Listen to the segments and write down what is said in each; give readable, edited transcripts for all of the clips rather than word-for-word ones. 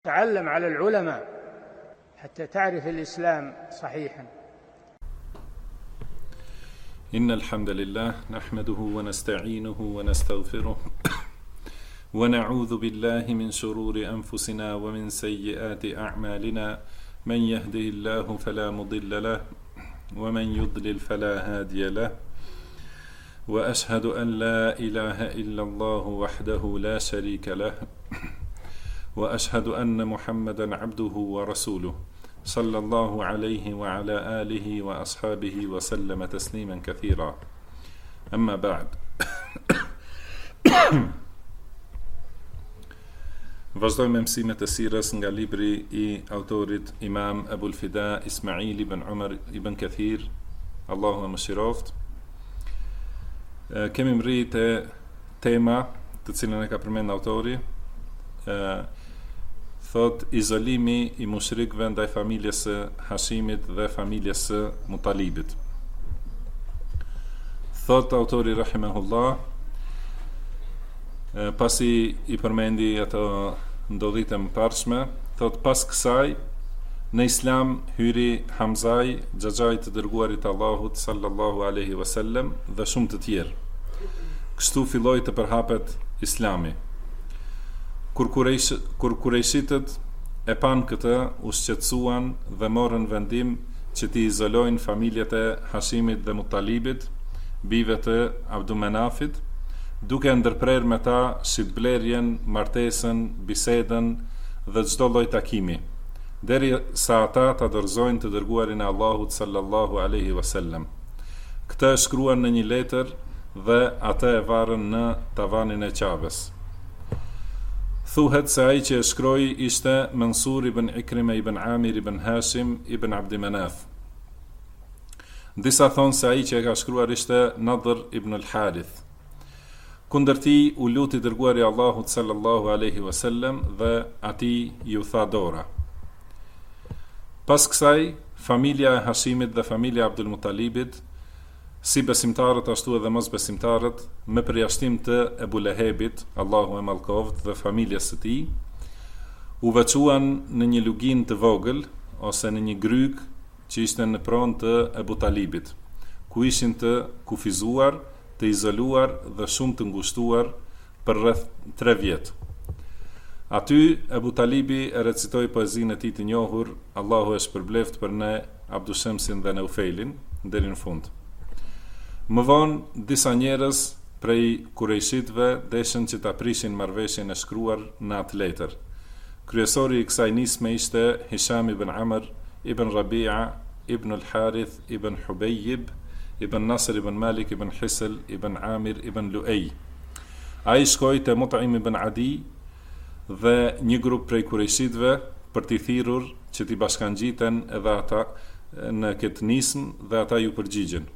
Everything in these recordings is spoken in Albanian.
تعلم على العلماء حتى تعرف الإسلام صحيحا. إن الحمد لله نحمده ونستعينه ونستغفره ونعوذ بالله من شرور أنفسنا ومن سيئات أعمالنا من يهده الله فلا مضل له ومن يضلل فلا هادي له وأشهد أن لا إله إلا الله وحده لا شريك له وأشهد أن محمدا عبده ورسوله صلى الله عليه وعلى آله وأصحابه وسلم تسليما كثيرا. أما بعد. Vazhdojmë me mësimet e sirës nga libri I autorit Imam Ebul Fida Ismail ibn Umar ibn Kathir, Allahu e mëshiroft. Kemi mri te tema të cilën e ka përmend autori, thot izolimi I mushrikëve ndaj familjes së Hashimit dhe familjes së Mutalibit. Thot autori rahimahullah, pasi I përmendi ato ndodhite më parshme, thot pas kësaj në Islam hyri Hamzai, xhaxhai të dërguarit Allahut sallallahu alaihi wasallam dhe shumë të tjerë. Kështu filloi të përhapet Islami. Kur kurejshitët e pan këtë, u shqetësuan dhe morën vendim që t'i izolojnë familjet e Hashimit dhe Mutalibit, bijve të Abdumenafit, duke ndërprer me ta shitblerjen, martesën, bisedën dhe çdo lloj takimi, deri sa ata ta dorëzojnë të dërguarin e Allahut sallallahu alaihi wasallam. Këtë e shkruan në një letër dhe atë e varën në tavanin e Qabes. Thuhet se ai që e shkroi ishte Mansur ibn Ikrima ibn Amir ibn Hashim ibn Abdi Manaf. Disa thonë se ai që e ka shkruar ishte Nadhr ibn al-Harith. Kundër tij u luti dërguari Allahut sallallahu alaihi wasallam dhe atij ju tha dora. Pas kësaj, familja e Hashimit dhe familja e Abdul Mutalibit, si besimtarët ashtu edhe mos besimtarët, me përjashtim të Ebu Lehebit, Allahu e mallkoft, dhe familjes së tij, u veçuan në një lugin të vogël ose në një gryk që ishte në pronë të Ebu Talibit, ku ishin të kufizuar, të izoluar dhe shumë të ngushtuar për rreth 3 vjet. Aty Ebu Talibi e recitoi poezinë e tij të njohur, Allahu e shpërbleft për ne Abdushemsin dhe Neufelin, deri në fund. Më vonë disa njerëz prej kurejshitëve deshen që ta prishin marrëveshjen e shkruar në atë letër. Kryesori I kësaj nisme ishte Hisham ibn Amr ibn Rabi'a ibn al-Harith ibn Hubejib ibn Nasr ibn Malik ibn Hisl ibn Amir ibn Lu'ej. Ai shkoi te Mut'im ibn Adi dhe një grup prej kurejshitëve për t'i thirrur që t'i bashkangjiten edhe ata në këtë nismë dhe ata ju përgjigjen.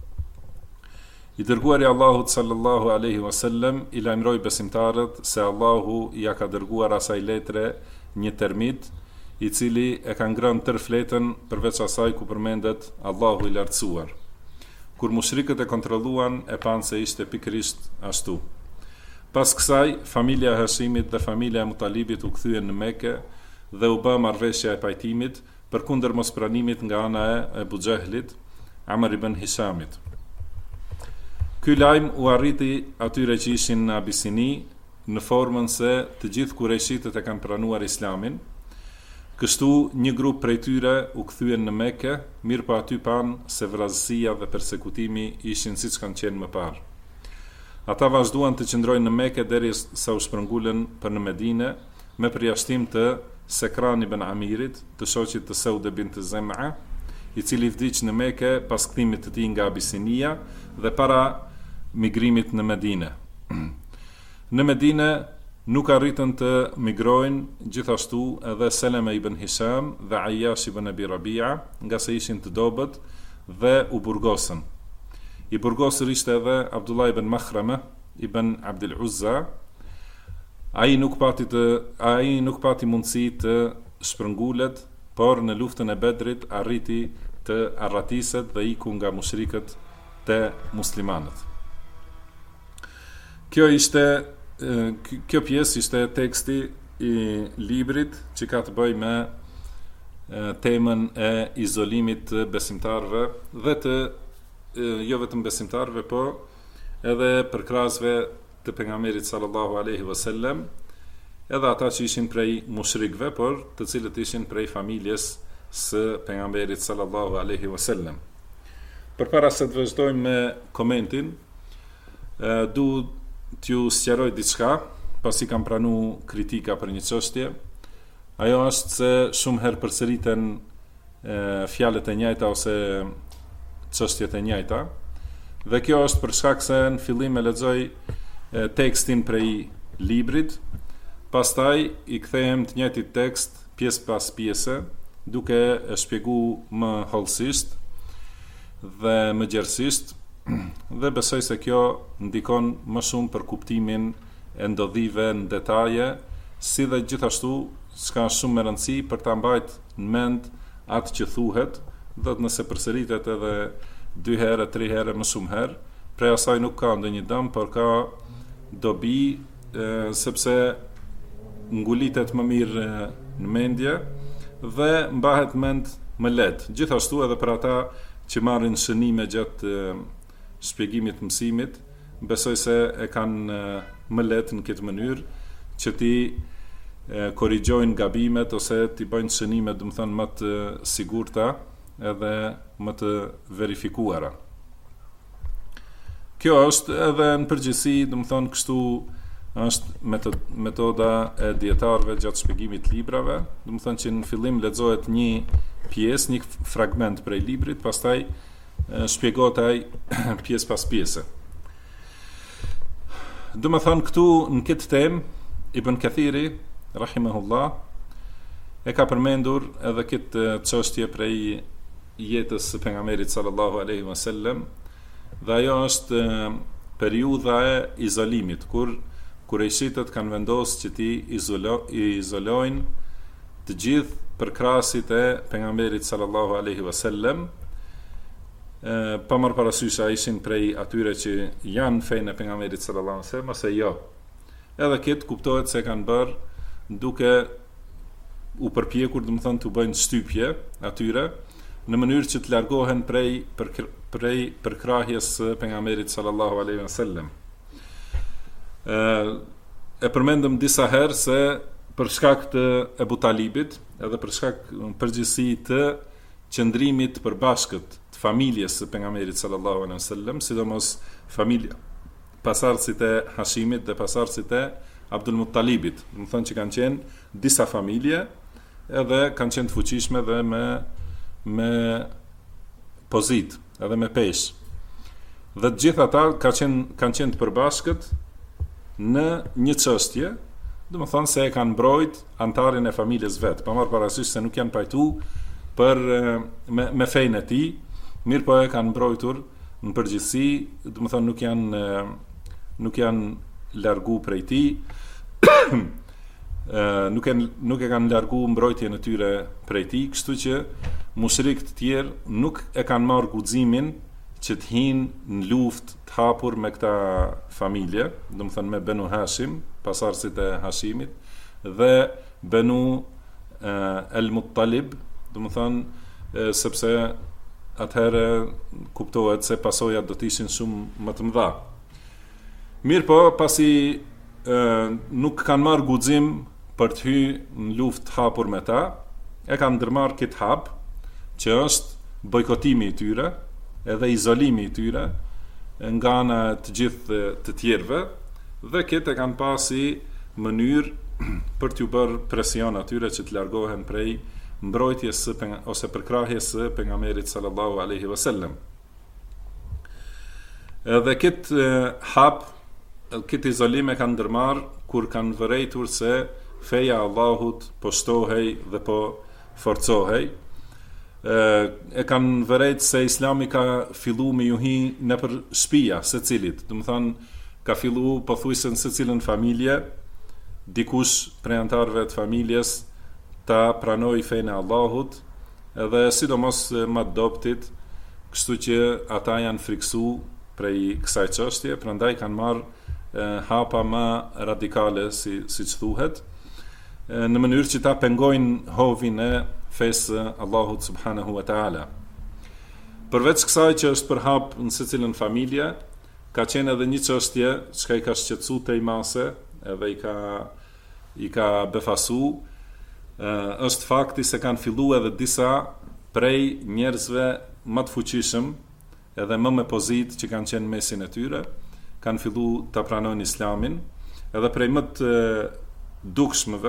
I dërguari Allahut sallallahu alaihi wasallam I lajmëroi besimtarët se Allahu ja ka dërguar asaj letre një termit I cili e ka ngrënë tërë fletën përveç asaj ku përmendet Allahu I lartësuar. Kur mushrikët e kontrolluan, e panë se ishte pikërisht ashtu. Pas kësaj, familja e Hashimit dhe familja e Mutalibit u kthyen në Mekë dhe u bë marrëveshja e pajtimit përkundër mospranimit nga ana e Ebu Xehlit, Amr ibn Hishamit. Ky lajm u arriti atyre që ishin në Abisini në formën se të gjithë kurejshitët e kanë pranuar Islamin. Kështu një grup prej tyre u kthyen në Mekë, mirë po aty panë se vrasësia dhe persekutimi ishin siç kanë qenë më parë. Ata vazhduan të qëndrojnë në Mekë derisa u shpërngulën për në Medinë me përjashtim të Sekran ibn Amirit, të shoqit të Saude bint Zem'a, I cili vdiq në Mekë pas kthimit të tij nga Abisinia dhe para migrimit në Medinë. Në Medinë nuk arritën të migrojnë gjithashtu edhe Seleme ibn Hisham dhe Ayyash ibn Abi Rabi'a, nga se ishin të dobët dhe u burgosën. I burgosur ishte edhe Abdullah ibn Makhrama ibn Abdul Uzza. Ai nuk pati mundësi të shpërngulet, por në luftën e Bedrit arriti të arratiset dhe iku nga mushrikët te muslimanët. Kjo pjesë ishte teksti i librit që ka të bëjë me temën e izolimit të besimtarëve dhe të jo vetëm besimtarëve, po edhe përkrahësve të pejgamberit sallallahu alaihi wasallam, edhe ata që ishin prej mushrikëve, por të cilët ishin prej familjes së pejgamberit sallallahu alaihi wasallam. Përpara se të vazhdojmë me komentin, du t'ju sqaroj diçka, pasi kam pranu kritika për një çështje. Ajo është se shumë herë përsëriten fjalët e njëjta ose çështjet e njëjta, dhe kjo është për shkak se në fillim e lexoj tekstin prej librit, pastaj i kthehem të njëjtit tekst pjesë pas pjese, duke e shpjeguar më hollësisht dhe më gjerësisht, dhe besoj se kjo ndikon më shumë për kuptimin e ndodhive në detaje, si dhe gjithashtu s'ka shumë më rëndësi për ta mbajt në mend atë që thuhet, dhe nëse përsëritet edhe 2 herë, 3 herë, më shumë herë, prej asaj nuk ka ndonjë dëm, por ka dobi, sepse ngulitet më mirë në mendje dhe mbahet mend më lehtë. Gjithashtu edhe për ata që marrin shënime gjatë shpjegimit të mësimit, besoj se e kanë më lehtë në këtë mënyrë që ti korrigjojnë gabimet ose ti bëjnë shënime, do të thënë, më të sigurta edhe më të verifikuara. Kjo është edhe në përgjithësi, do të thënë, kështu është metoda e dietarëve gjatë shpjegimit të librave, do të thënë që në fillim lexohet një pjesë, një fragment prej librit, pastaj shpjegohet ai pjesë pas pjese. Do të thënë, këtu në këtë temë Ibn Kathiri rahimahullah e ka përmendur edhe këtë çështje prej jetës së pejgamberit sallallahu alaihi wasallam, dhe ajo është periudha e izolimit, kur kurejshitët kanë vendosur që ti izolojnë të gjithë përkrahasit e pejgamberit sallallahu alaihi wasallam, pa marrë parasysh a ishin prej atyre që janë fejnë e pejgamberit sallallahu alaihi wasallam ose jo. Edhe këtë kuptohet se kanë bërë duke u përpjekur, do të thënë, të bëjnë shtypje atyre në mënyrë që të largohen prej përkrahjes së pejgamberit sallallahu alaihi wasallam. E përmendëm disa herë se për shkak të Ebu Talibit, edhe për shkak përgjithësi të qëndrimit të përbashkët të familjes së pejgamberit sallallahu alaihi wasallam, sidomos familja pasardhësit e Hashimit dhe pasardhësit e Abdul Muttalibit, do të thonë që kanë qenë disa familje, edhe kanë qenë të fuqishme dhe me pozit, edhe me pesh. Dhe të gjithë ata kanë qenë të përbashkët në një çështje, do të thonë se e kanë mbrojt antarin e familjes vet, pa marrë parasysh se nuk janë pajtu me fejnë e tij, mirë po e kanë mbrojtur në përgjithësi, do të thonë nuk janë largu prej tij, nuk e kanë largu mbrojtjen e tyre prej tij, kështu që mushrikët të tjerë nuk e kanë marrë guximin që të hinë në luftë të hapur me këta familje, do të thënë me Benu Hashim, pasardhësit e Hashimit, dhe Benu El Muttalib, do të thënë sepse atëherë kuptohet se pasojat do të ishin shumë më të mëdha. Mirë po, pasi nuk kanë marrë guxim për të hyrë në luftë të hapur me ta, e kanë ndërmarrë këtë hap, që është bojkotimi i tyre, edhe izolimi i tyre nga ana të gjithë të tjerëve, dhe këtë e kanë pasi mënyrë për t'ju bërë presion atyre që të largohen prej mbrojtjes ose përkrahjes së pejgamberit sallallahu alaihi wasallam. Edhe këtë hap, këtë izolim e kanë ndërmarrë kur kanë vërejtur se feja Allahut po shtohej dhe po forcohej. E kanë vërejt se Islami ka fillu me juhi në për shtëpia secilit, do të thonë ka fillu pothuajse në secilën familje, dikush prej antarëve të familjes ta pranoi fenë e Allahut, edhe sidomos më adoptit, kështu që ata janë friksu prej kësaj çështje, prandaj kanë marrë hapa më radikale, siç thuhet. në mënyrë që ta pengojnë hovin e fesë Allahut subhanahu wa ta'ala. Përveç kësaj që është përhap në secilën familje, ka qenë edhe një çështje që i ka shqetësuar tej mase, edhe i ka befasu, është fakti se kanë filluar edhe disa prej njerëzve më të fuqishëm, edhe më me pozitë që kanë qenë mesin e tyre, kanë filluar ta pranojnë Islamin, edhe prej më të dukshmëve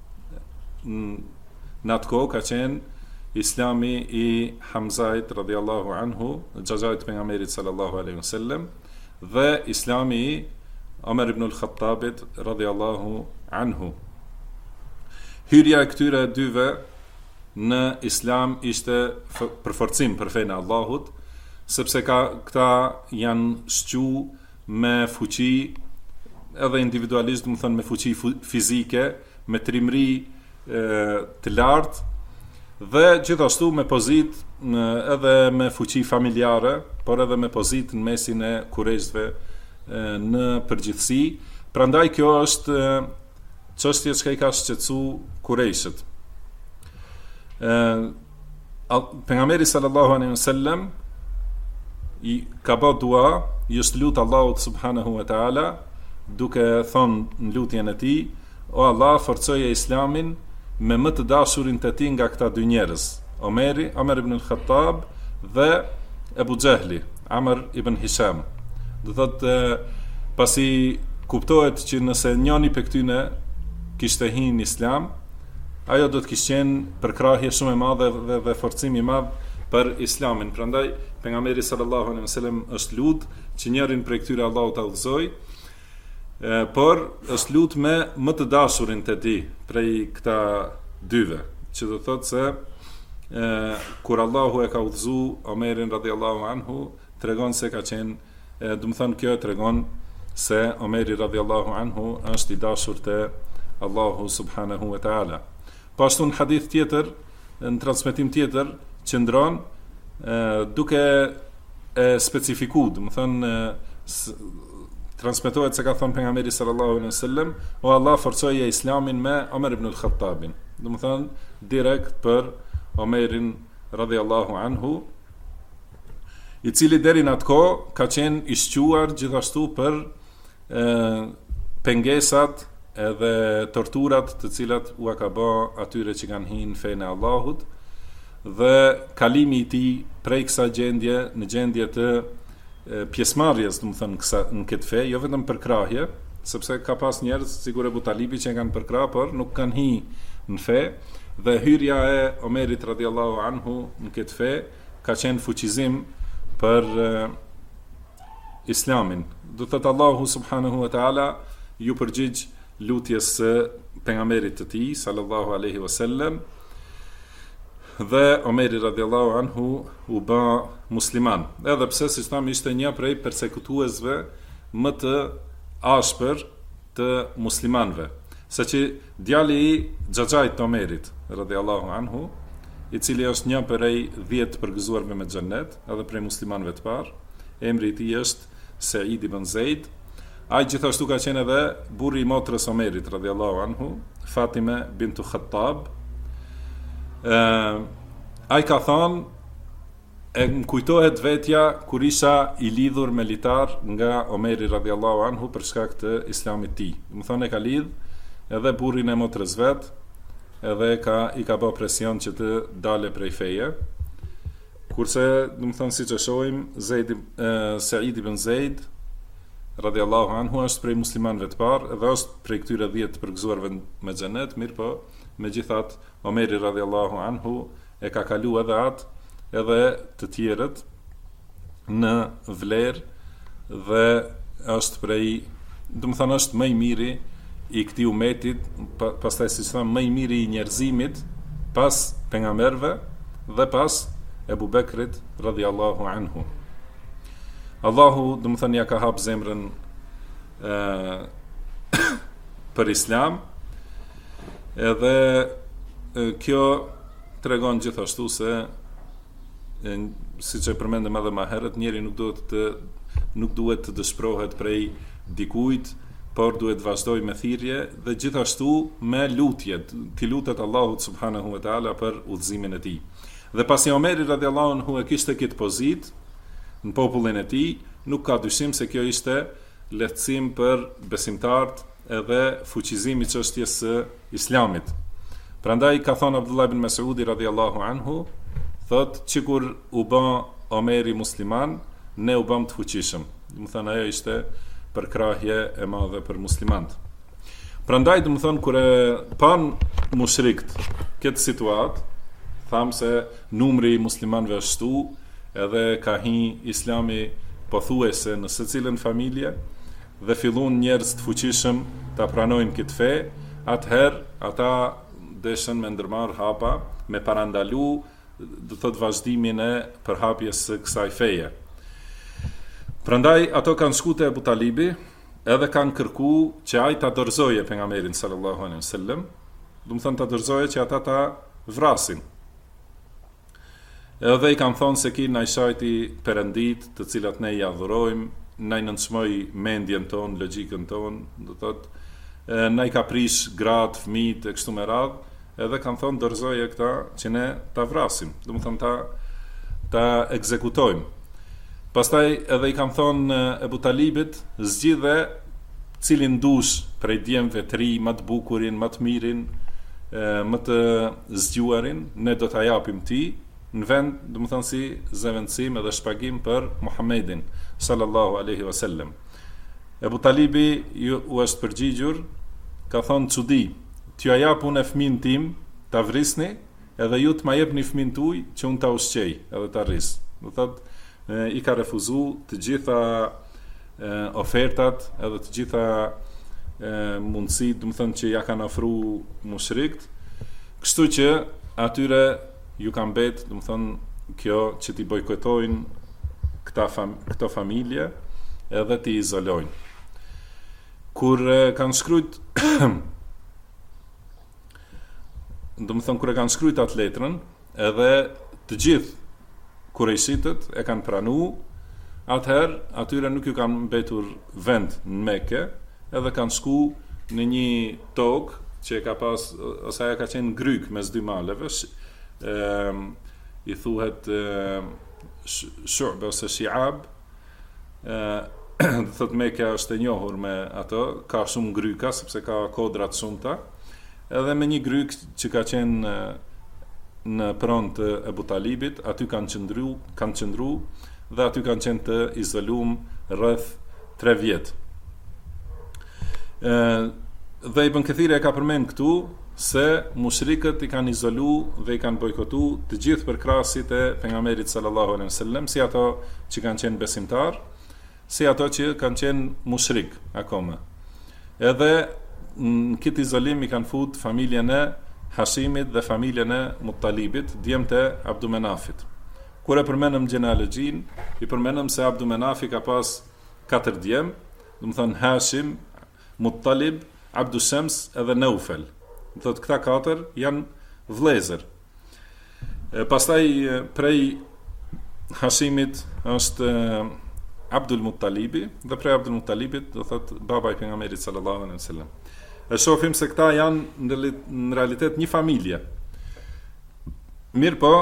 në atë kohë ka qenë Islami i Hamzait radhiyallahu anhu, xhaxhait pejgamberit sallallahu alaihi wasallam, dhe Islami i Omer ibn al-Khattabit radhiyallahu anhu. Hyrja e këtyre dyve në Islam ishte përforcim për fenë e Allahut, sepse këta janë shqu me fuqi edhe individualisht, do të thonë me fuqi fizike, me trimëri të lartë, dhe gjithashtu me pozitë edhe me fuqi familjare, por edhe me pozitë në mesin e kurreshve në përgjithësi. Prandaj kjo është çështje që i ka shqetësuar kurreshët. Pejgamberi sallallahu alaihi wasallam i ka bë dua, i është lut Allahut subhanahu wa taala, duke thonë në lutjen e tij: o Allah, forcoje Islamin me më të dashurin të ti nga këta dy njerëz, Omer ibn al-Khattab dhe Ebu Xehli, Amr ibn Hisham. Do thotë, pasi kuptohet që nëse njëri për këtyne kishte hyrë në Islam, ajo do të kishte qenë përkrahje shumë e madhe dhe forcim i madh për Islamin. Prandaj pejgamberi sallallahu alaihi wasallam është lut që njërin prej këtyre Allahu ta udhëzoj, por është lut me më të dashurin të ti prej këta dyve, që do thotë se kur Allahu e ka udhëzu Omerin radhiyallahu anhu, tregon se ka qenë, do të thonë kjo tregon se Omeri radhiyallahu anhu është i dashur te Allahu subhanahu wa taala. Po ashtu në hadith tjetër, në transmetim tjetër, qëndron duke specifikuar, do të thonë transmetohet se ka thënë pejgamberi sallallahu alaihi wasallam: o Allah, forcoje Islamin me Omer ibn al-Khattabin. Do të thonë direkt për Omerin radhiyallahu anhu, i cili deri në atë kohë ka qenë i shquar gjithashtu për pengesat edhe torturat të cilat u ka bë atyre që kanë hyrë në fenë e Allahut, dhe kalimi i tij prej kësaj gjendje në gjendje të pjesëmarrjes, do të thënë në këtë fe, jo vetëm përkrahje, sepse ka pas njerëz sikur Ebu Talibi që kanë përkrah, por nuk kanë hyrë në fe, dhe hyrja e Omerit radhiyallahu anhu në këtë fe ka qenë fuqizim për Islamin. Do thotë Allahu subhanahu wa taala ju përgjigj lutjes së pejgamberit të tij sallallahu alaihi wasallam, dhe Omeri radhiyallahu anhu u bë musliman, edhe pse siç tham ishte një prej persekutuesve më të ashpër të muslimanëve, saqë djali i xhaxhait të Omerit radhiyallahu anhu, i cili është një prej 10 përgëzuarve me xhennet, edhe prej muslimanëve të parë, emri i tij është Said ibn Zaid. Ai gjithashtu ka qenë edhe burri i motrës Omerit radhiyallahu anhu, Fatime bintu Khattab. Ai ka thonë, e më kujtohet vetja kur isha i lidhur me litar nga Omeri radhiyallahu anhu për shkak të Islamit tij. Më thonë e ka lidh edhe burrin e motrës vet, edhe i ka bë presion që të dale prej feje. Kurse, do të thonë, siç e shohim, Said ibn Zaid radhiyallahu anhu është prej muslimanëve të parë, dhe është prej këtyre 10 përgëzuarve me xhenet, mirë po, megjithatë Omeri radhiyallahu anhu e ka kalu edhe atë edhe të tjerët në vlerë, dhe është prej, do të thonë, është më i miri i këtij umetit, pastaj siç tham, më i miri i njerëzimit pas pejgamberëve dhe pas Ebu Bekrit radhiyallahu anhu. Allahu, do të thonë, ja ka hap zemrën për Islam, edhe kjo tregon gjithashtu se, siç e përmendëm edhe më herët, njeri nuk duhet të dëshpërohet prej dikujt por duhet vazhdoj me thirrje dhe gjithashtu me lutje, t'i lutet Allahut subhanahu wa taala për udhëzimin e tij. Dhe pasi Omeri radhiyallahu anhu e kishte këtë pozitë në popullin e tij, nuk ka dyshim se kjo ishte lehtësim për besimtarët edhe fuqizimi i çështjes së Islamit. Prandaj ka thënë Abdullah ibn Mas'udi radhiyallahu anhu, thotë sikur u bë Omeri musliman, ne u bëm të fuqishëm. Do të thënë ajo ishte përkrahje e madhe për muslimanët. Prandaj do të thënë kur e pan mushrikt këtë situatë, tham se numri i muslimanëve është shtu, edhe ka hi Islami pothuajse në secilën familje dhe fillon njerëz të fuqishëm ta pranojnë këtë fe, atëherë ata deshen me ndërmarr hapa, me parandalu do thot vazhdimin e përhapjes së kësaj feje. Prandaj ato kanë shku te Abu Talibi edhe kanë kërku që ai ta dorëzoje pejgamberin sallallahu alaihi wasallam, do të thonë ta dorëzoje që ata ta vrasin. Edhe i kanë thonë se ki na i shajti perëndit të cilat ne i adhurojmë, na i nënçmoj mendjen tonë, logjikën tonë, do thotë na i ka prish gratë, fëmijët e kështu me radhë, edhe kanë thonë dorëzoje këta që ne ta vrasim, do të thonë ta ekzekutojmë. Pastaj edhe i kam thonë Abu Talibit, zgjidhe cilin dush prej djemve të ri, më të bukurin, më të mirin, më të zgjuarin, ne do t'a japim ti, në vend, do të thonë si zëvendësim edhe shpagim për Muhammedin sallallahu alaihi wasallam. Abu Talibi u është përgjigjur, ka thonë çudi, t'ju jap unë fëmin tim, ta vrisni, edhe ju t'ma jepni fëmin tuaj që unë ta ushqej edhe ta rris. Do thotë i ka refuzu të gjitha ofertat edhe të gjitha mundësit, do të thënë që ja kanë ofruar mushrikt, kështu që atyre ju kanë bet, do të thënë kjo që t'i bojkotojnë këto familje edhe t'i izolojnë. Kur kanë shkruajt do të thënë kur e kanë shkruajt atë letrën, edhe të gjithë kurejshitët e kanë pranu, atëherë atyre nuk ju kanë mbetur vend në Mekë, edhe kanë shku në një tokë që e ka pas, ose ajo ka qenë gryk mes dy maleve, i thuhet Shu'b ose Shi'ab, do thot Mekja është e njohur me ato, ka shumë gryka sepse ka kodra të shumta, edhe me një gryk që ka qenë në pronë të Abu Talibit, aty kanë qëndru dhe aty kanë qenë të izolum rreth 3 vjet. Dhe Ibn Kathir e ka përmend këtu se mushrikët i kanë izolu dhe i kanë bojkotu të gjithë përkrasit e pejgamberit sallallahu alaihi wasallam, si ato që kanë qenë besimtar, si ato që kanë qenë mushrik akoma. Edhe në këtë izolim i kanë fut familjen e Hashimit dhe familjen e Muttalibit, djemtë e Abdumenafit. Kur e përmenëm gjenealogjin, i përmenëm se Abdumenafi ka pas 4 djem, do të thonë Hashim, Muttalib, Abdushams edhe Naufel. Do të thotë këta 4 janë vëllezër. Pastaj prej Hashimit është Abdul Muttalibi dhe prej Abdul Muttalibit do thotë baba i pejgamberit sallallahu alaihi wasallam. E shohim se këta janë në realitet një familje. Mirë po,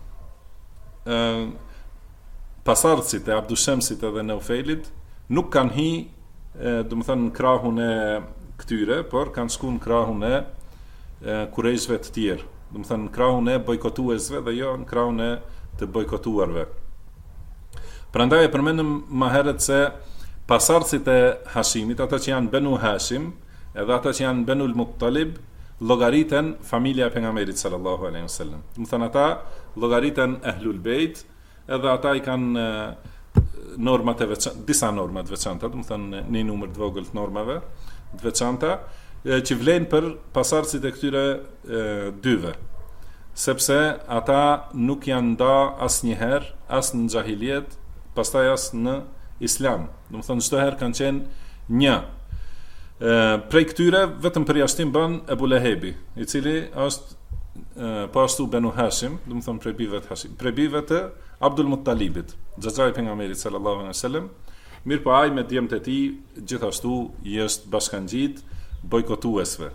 pasardhësit e Abdushemsit edhe Neufelit nuk kanë hi, do të thënë në krahun e këtyre, por kanë shku në krahun e kurejshve të tjerë. Do të thënë në krahun e bojkotuesve dhe jo në krahun e të bojkotuarve. Prandaj e përmendëm më herët se pasardhësit e Hashimit, ata që janë Benu Hashim, edhe ata që janë Benul Muttalib, llogariten familja e pejgamberit sallallahu alaihi wasallam. Do të thënë ata llogariten Ahlul Bejt, edhe ata i kanë normat e veçanta, disa norma të veçanta, do të thënë një numër të vogël të normave të veçanta që vlen për pasardhësit e këtyre dyve. Sepse ata nuk janë nda asnjëherë, as në xahiliet, pastaj as në Islam. Do të thënë çdo herë kanë qenë një. Prej këtyre vetëm përjashtim bën Ebu Lehebi, i cili është po ashtu Benu Hashim, do të thonë prej bijve të Hashim, prej bijve të Abdul Muttalibit, xhaxha i pejgamberit sallallahu alaihi wasallam, Mirë po ai me djemtë e tij gjithashtu i është bashkangjit bojkotuesve.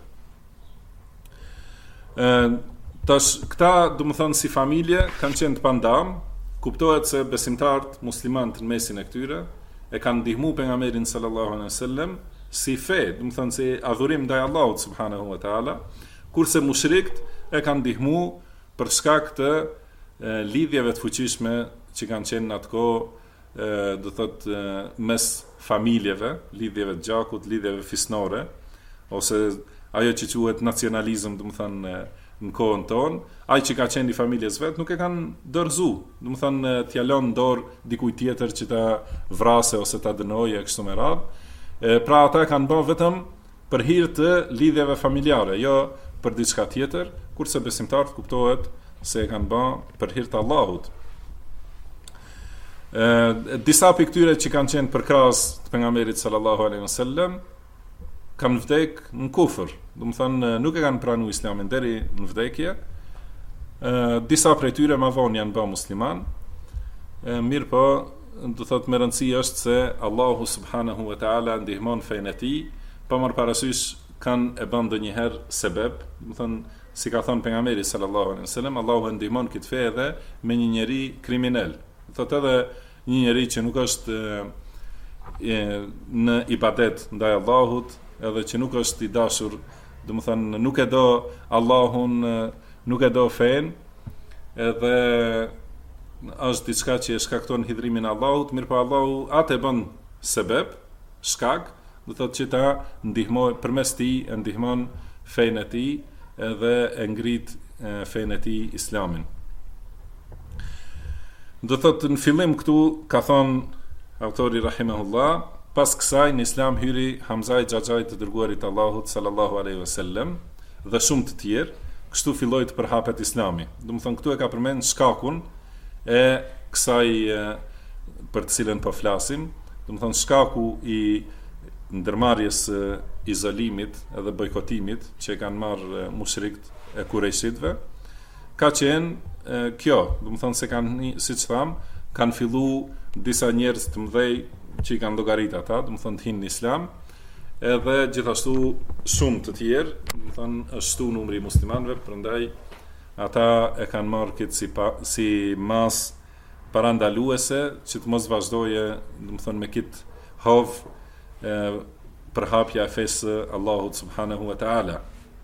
Tash këta, domethënë si familje kanë qenë të pandam, kuptohet se besimtarët muslimanë në mesin e këtyre e kanë ndihmuar pejgamberin sallallahu alaihi wasallam si fe, domethënë si adhurim ndaj Allahut subhanahu wa taala, kurse mushrikët e kanë ndihmuar për shkak të lidhjeve të fuqishme që kanë qenë në atë kohë, do thotë mes familjeve, lidhjeve të gjakut, lidhjeve fisnore, ose ajo që quhet nacionalizëm, domethënë në kohën tonë, ai që ka qenë i familjes vet nuk e kanë dorëzu, domethënë t'ia lënë dorë dikujt tjetër që ta vrasë ose ta dënojë e kështu me radhë. Pra ata kanë bërë vetëm për hir të lidhjeve familjare, jo për diçka tjetër, kurse besimtarët kuptohet se e kanë bërë për hir të Allahut. Disa për këtyre që kanë qenë përkrahas të pejgamberit sallallahu alaihi wasallam kanë vdek në kufër, domethënë nuk e kanë pranuar Islamin deri në vdekje. Disa prej tyre më vonë janë bërë musliman. Mirë po, do thotë me rëndësi është se Allahu subhanahu wa taala ndihmon fenë e tij, pa marrë parasysh kanë e bën ndonjëherë sebeb, domethënë si ka thënë pejgamberi sallallahu alaihi wasallam, Allahu e ndihmon këtë fe edhe me një njeri kriminal. Thotë edhe një njeri që nuk është në ibadet ndaj Allahut, edhe që nuk është i dashur, domethënë nuk e do Allahun, nuk e do fen, edhe është diçka që e shkakton hidhrimin e Allahut, mirë po Allahu atë e bën sebeb, shkak, do thotë që ta ndihmoj përmes tij, e ndihmon fen e tij edhe e ngrit fen e tij Islamin. Do thotë në fillim këtu ka thonë autori rahimahullah, pas kësaj në Islam hyri Hamzai xhaxhai të dërguarit Allahut sallallahu alaihi wasallam dhe shumë të tjerë, kështu filloi të përhapet Islami. Domethënë këtu e ka përmend shkakun e kësaj për të cilën po flasim, domethënë shkaku i ndërmarrjes izolimit edhe bojkotimit që kanë marrë mushrikët e Kurejshitëve, ka qenë kjo, domethënë se kanë, siç tham, kanë filluar disa njerëz të mëdhej që i kanë llogarit ata, domethënë të hinë në Islam, edhe gjithashtu shumë të tjerë, domethënë është shtu numri i muslimanëve, prandaj ata e kanë marrë këtë si mas parandaluese që të mos vazhdoje, domethënë me këtë hov përhapja e fesë Allahut subhanahu wa taala.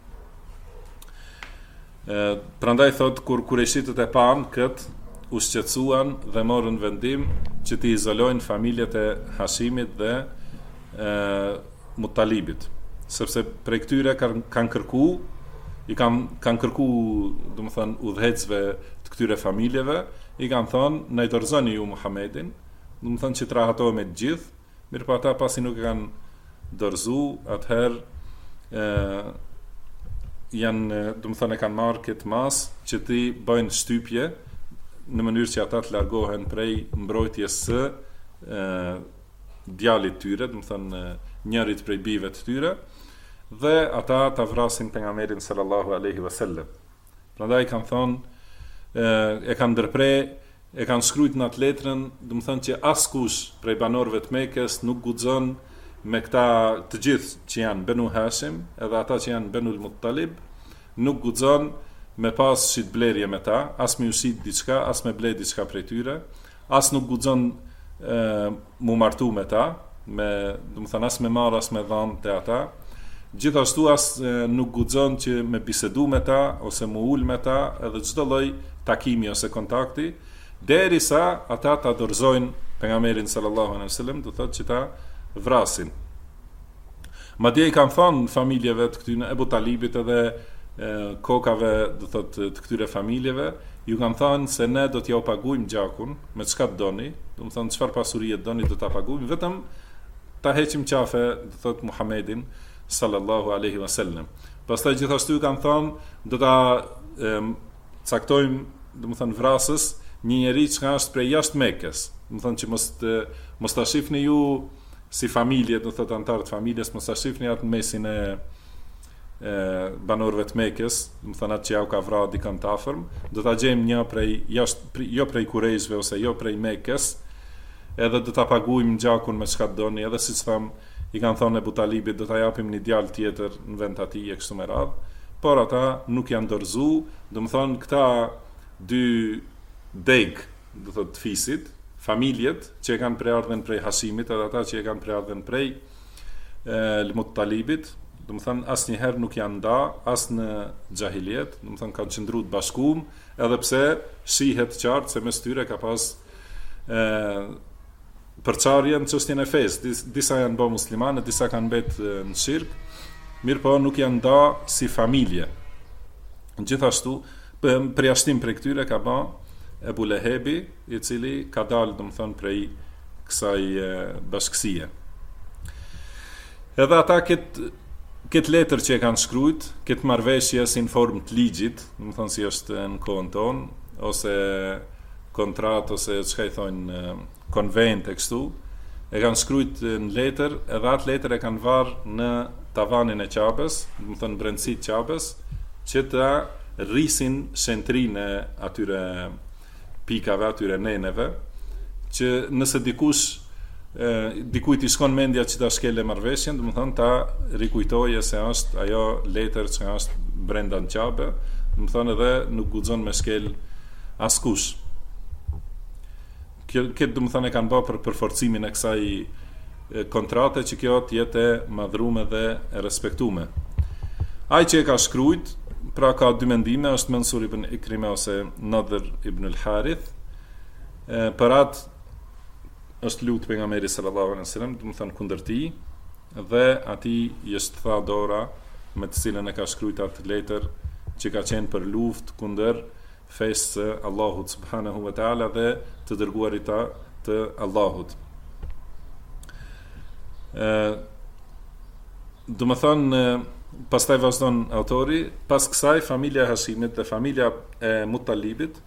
Prandaj thot kur kurejshitët e pan kët u shqetësuan dhe morën vendim që të izolojnë familjet e Hashimit dhe Muttalibit, sepse prej këtyre kanë kërku, i kanë kërku, domethënë udhëhecëve të këtyre familjeve, i kanë thonë, na i dorëzoni ju Muhamedin, domethënë që të rahatohej me të gjithë, mirë po ata pasi nuk e kanë dorëzu, atëherë janë, domethënë e kanë marrë këtë mas që ti bëjnë shtypje në mënyrë që ata të largohen prej mbrojtjes së djalit tyre, domethënë njërit prej bijve të tyre, dhe ata ta vrasin pejgamberin sallallahu alaihi wasallam. Prandaj kanë thonë, e kanë ndërprer, e kanë shkruajtur në atë letrën, domethënë që askush prej banorëve të Mekës nuk guxon me këta të gjithë që janë Banu Hashim, edhe ata që janë Banu Muttalib, nuk guxon me pas shitblerje me ta, as me ushit diçka, as me ble diçka prej tyre, as nuk guxon mu martu me ta, domethënë as me marr as me dhënë te ata. Gjithashtu as nuk guxon që me bisedu me ta ose mu ul me ta, edhe çdo lloj takimi ose kontakti, derisa ata ta dorëzojnë pejgamberin sallallahu alaihi wasallam, do thotë që ta vrasin. Madje i kanë thonë familjeve të këtyre Ebu Talibit edhe kokave, do thotë të këtyre familjeve, ju kanë thënë se ne do t'ja paguajmë gjakun me çka doni, do të thonë çfarë pasurie doni do ta paguajmë, vetëm ta heqim qafe, do thotë Muhamedin sallallahu alaihi wasallam. Pastaj gjithashtu ju kanë thënë do ta caktojmë, do të thonë vrasës, një njerëz që është prej jashtë Mekës, do të thonë që mos ta shihni ju si familje, do thotë antarët e familjes, mos ta shihni atë në mesin e banorëve të Mekës, do thonë atë që ja u ka vrarë dikën të afërm, do ta gjejmë një prej jashtë, jo prej Kurejshve ose jo prej Mekës, edhe do ta paguajmë gjakun me çka doni, edhe siç tham, i kanë thënë Ebu Talibit do ta japim një djalë tjetër në vend të atij e kështu me radhë, por ata nuk janë dorëzu, do të thonë këta dy deg, do thotë fisit, familjet që e kanë preardhën prej Hashimit, edhe ata që e kanë preardhën prej Muttalibit, do të thonë asnjëherë nuk janë nda, as në xahiliet, do të thonë kanë qëndruar të bashkuar, edhe pse shihet qartë se mes tyre ka pas përçarje në çështjen e fesë. Disa janë bë muslimanë, disa kanë mbetë në shirk, mirë po nuk janë nda si familje. Gjithashtu, përjashtim prej këtyre ka bë Ebu Lehebi, i cili ka dalë, do të thonë, prej kësaj bashkësie. Edhe ata këtë letër që e kanë shkruajt, këtë marrëveshje si në formë të ligjit, do të thonë si është në kohën tonë, ose kontratë, ose çka i thonë konvent e kështu, e kanë shkruajt në letër, edhe atë letër e kanë varë në tavanin e Qabes, do të thonë brendësi të Qabes, që të rrisin shentrinë e atyre pikave, atyre neneve, që nëse dikujt i shkon mendja që ta shkele marrëveshjen, do të thonë ta rikujtoje se është ajo letër që është brenda në Qabe, do të thonë edhe nuk guxon me shkel askush. Këtë do të thonë e kanë bërë për përforcimin e kësaj kontrate që kjo të jetë e madhrume dhe e respektume. Ai që e ka shkruajt, pra ka dy mendime, është Mansur ibn Ikrime ose Nadhr ibn al-Harith. Për atë është lutë pejgamberi sallallahu alaihi wasallam, do të thonë kundër tij, dhe atij i është tha dora me të cilën e ka shkruajt atë letër që ka qenë për luftë kundër fesë së Allahut subhanahu wa taala dhe të dërguarit të Allahut. Do të thonë, pastaj vazhdon autori, pas kësaj familja e Hashimit dhe familja e Muttalibit,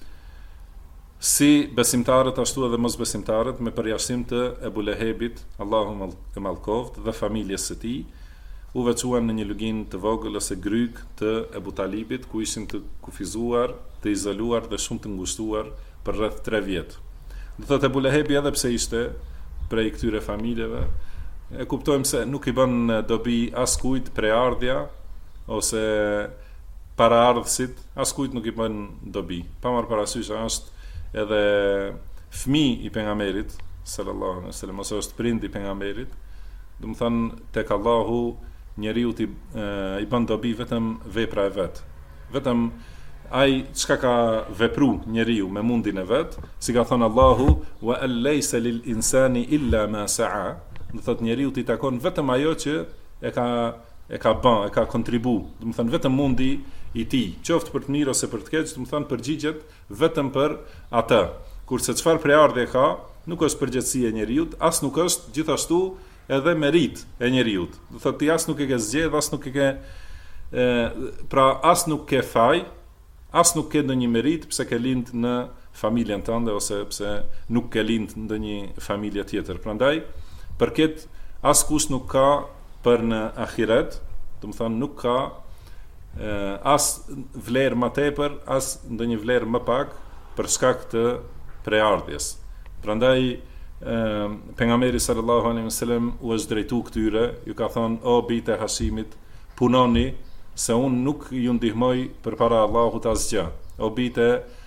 si besimtarët ashtu edhe mos besimtarët, me përjashtim të Ebu Lehebit, Allahu e mallkoft, dhe familjes së tij, u veçuan në një lugin të vogël ose gryk të Ebu Talibit, ku ishin të kufizuar, të izoluar dhe shumë të ngushtuar për rreth 3 vjet. Do thotë Ebu Lehebi, edhe pse ishte prej këtyre familjeve, e kuptojmë se nuk i bën dobi askujt preardhja ose paraardhësit, askujt nuk i bën dobi. Pa marrë parasysh është edhe fëmijë i pejgamberit sallallahu alaihi wasallam, ose është prind i pejgamberit, do të thonë tek Allahu njeriu i bën dobi vetëm vepra e vet. Vetëm ai çka ka vepru njeriu me mundin e vet, si ka thënë Allahu, wa laysa lil insani illa ma sa'a. Do thotë njeriu i takon vetëm ajo që e ka bën, e ka kontribu. Do të thonë vetëm mundi i tij, qoftë për të mirë ose për të keq, do të thonë përgjigjet vetëm për atë. Kurse çfarë preardhje ka, nuk është përgjegjësi e njeriu, as nuk është gjithashtu edhe merit e njeriu. Do thotë ti as nuk e ke zgjedh, as nuk e ke pra as nuk ke faj, as nuk ke ndonjë merit pse ke lind në familjen tënde ose pse nuk ke lind në ndonjë familje tjetër. Prandaj përket askush nuk ka për në ahiret, do të thonë nuk ka as vlerë më tepër, as ndonjë vlerë më pak për shkak të preardhjes. Prandaj pejgamberi sallallahu alaihi wasallam u është drejtuar këtyre, ju ka thonë: o bijtë e Hashimit, punoni se unë nuk ju ndihmoj përpara Allahut asgjë. O bijtë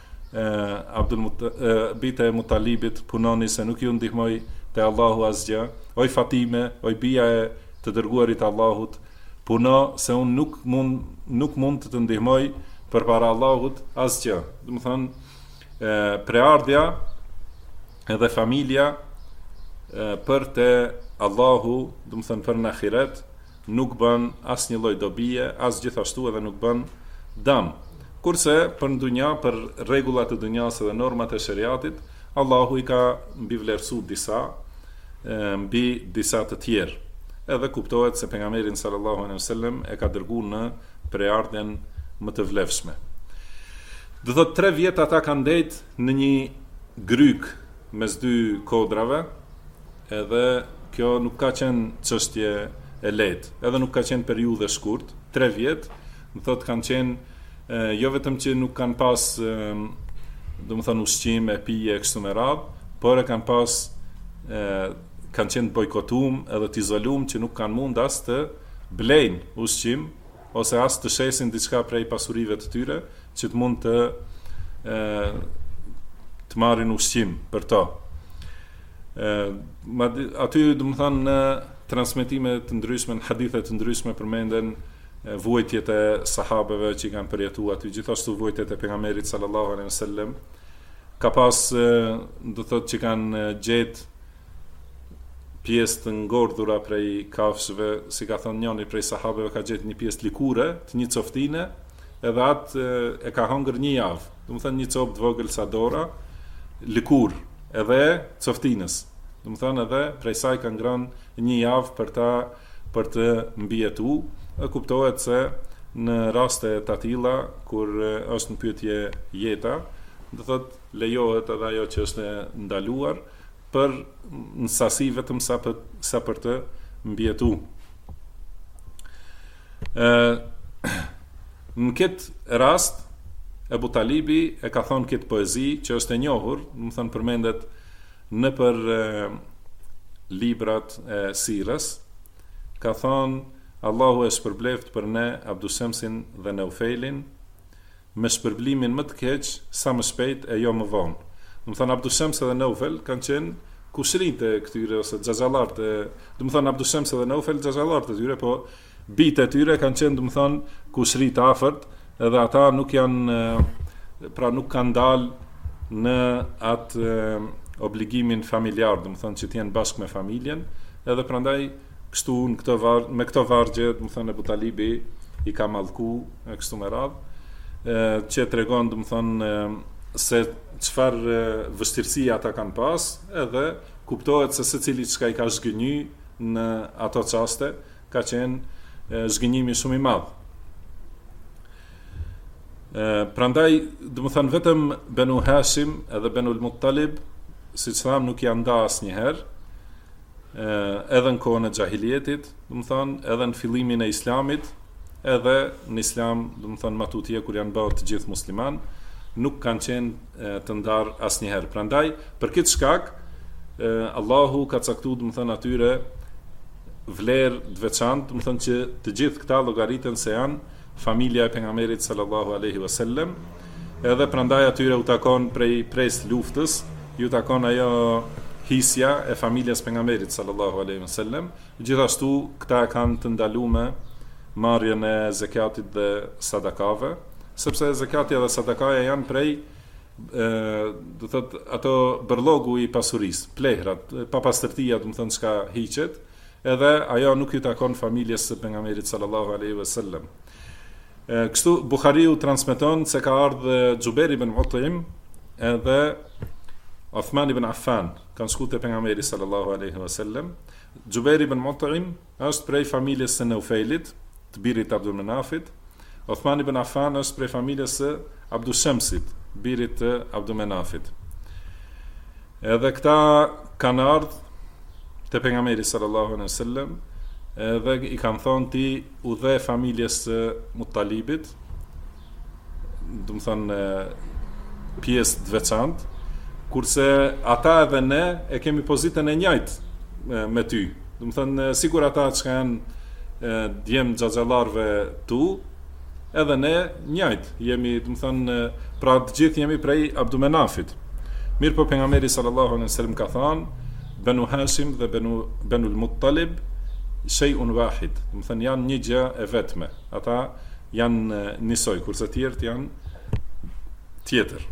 bijtë e Muttalibit, punoni se nuk ju ndihmoj te Allahu asgjë. Oj Fatime, oj bija e të dërguarit Allahut, puno se unë nuk mund të ndihmoj përpara Allahut asgjë. Do të thonë preardhja edhe familja për te Allahu, do të thonë për në ahiret, nuk bën asnjë lloj dobie, as gjithashtu edhe nuk bën dëm. Kurse për në dunja, për rregullat e dunjas dhe normat e shariatit, Allahu i ka mbivlerësuar disa mbi disa të tjerë. Edhe kuptohet se pejgamberin sallallahu alaihi wasallam e ka dërguar në preardhjen më të vlefshme. Do thotë 3 vjet ata kanë ndetë në një gryk mes 2 kodrave, edhe kjo nuk ka qenë çështje e lehtë, edhe nuk ka qenë periudhë e shkurt. 3 vjet, do thotë kanë qenë jo vetëm që nuk kanë pas, do të thonë ushqim e pije kështu me radhë, por e kanë pas kanë qenë bojkotum edhe të izolum që nuk kanë mund as të blejnë ushqim ose as të shesin diçka prej pasurive të tyre që të mund të marrin ushqim për to. Aty do të thonë në transmetime të ndryshme, në hadithe të ndryshme përmenden vujtjet e sahabeve që kanë përjetuar aty, gjithashtu vujtjet e pejgamberit sallallahu alaihi wasallam. Ka pas do thotë që kanë gjetë pjesë të ngordhura prej kafshëve, si ka thënë njëri prej sahabeve, ka gjetë një pjesë likure të një coftine, edhe atë e ka hongër një javë. Do të thënë një copë të vogël sa dora, likur edhe coftinës. Do të thënë edhe prej saj ka ngrënë një javë për të mbijetu. E kuptohet se në raste të tilla kur është në pyetje jeta, do thotë lejohet edhe ajo që është ndaluar për në sasi vetëm sa për të mbjetu. Në këtë rast, Ebu Talibi e ka thonë këtë poezi që është e njohur, më thënë përmendet në për librat e sirës, ka thonë Allahu e shpërbleft për ne Abdusemsin dhe Neufelin me shpërblimin më të keq sa më shpejt e jo më vonë. Do të thonë Abdusems dhe Neufel kanë qenë kushrit e këtyre ose xhaxhallart e, do të thonë Abdusems dhe Neufel xhaxhallart e tyre, po bitë e tyre kanë qenë, do të thonë, kushrit afërt, edhe ata nuk janë, pra nuk kanë dalë në atë obligimin familjar, do të thonë që të jenë bashkë me familjen, edhe prandaj kështu në me këto vargje, do të thonë Ebu Talibi i ka mallku e kështu me radhë, që tregon, do të thonë, se çfarë vështirësi ata kanë pas, edhe kuptohet se secili çka i ka zgënjy në ato çaste ka qenë zgënjimi shumë i madh. Prandaj, do të thënë, vetëm Banu Hashim edhe Banu al-Muttalib, siç tham, nuk janë nda asnjëherë, edhe në kohën e xahilietit, do të thënë, edhe në fillimin e Islamit, edhe në Islam, do të thënë, më tutje kur janë bërë të gjithë musliman, nuk kanë qenë të ndarë asnjëherë. Prandaj, për këtë shkak, Allahu ka caktuar, do të thënë, atyre vlerë të veçantë, do të thënë që të gjithë këta llogariten se janë familja e pejgamberit sallallahu alaihi wasallam, edhe prandaj atyre u takon prej luftës, ju takon ajo hisja e familjes pejgamberit sallallahu alaihi wasallam. Gjithashtu këta kanë të ndaluar marrjen e zakatit dhe sadakave, sepse zakati dhe sadakaja janë prej do thot ato bërlogu i pasurisë, plehrat, papastërtia, do të thonë çka hiqet, edhe ajo nuk i takon familjes së pejgamberit sallallahu alaihi wasallam. Kështu Buhariu transmeton se ka ardhur Xhubair ibn Mut'im edhe Uthman ibn Affan kanë shkuar te pejgamberi sallallahu alaihi wasallam. Xhubair ibn Mut'im është prej familjes së Neufelit, të birit të Abdul Menafit. Uthman ibn Affan është prej familjes së Abdushemsit, birit të Abdul Menafit. Edhe këta kanë ardhur te pejgamberi sallallahu alaihi wasallam, edhe i kanë thonë ti u dhe familjes së Muttalibit, do të thonë pjesë të veçantë, kurse ata edhe ne e kemi pozitën e njëjtë me ty. Do të thonë sikur ata që janë djem xhaxhallarëve tu, edhe ne njëjtë jemi, do të thonë, pra të gjithë jemi prej Abdul Menafit. Mirë po pejgamberi sallallahu alaihi wasallam ka thënë Banu Hashim dhe Banu al-Muttalib shay'un wahid, do të thënë janë një gjë e vetme. Ata janë njësoj, kurse të tjerët janë tjetër.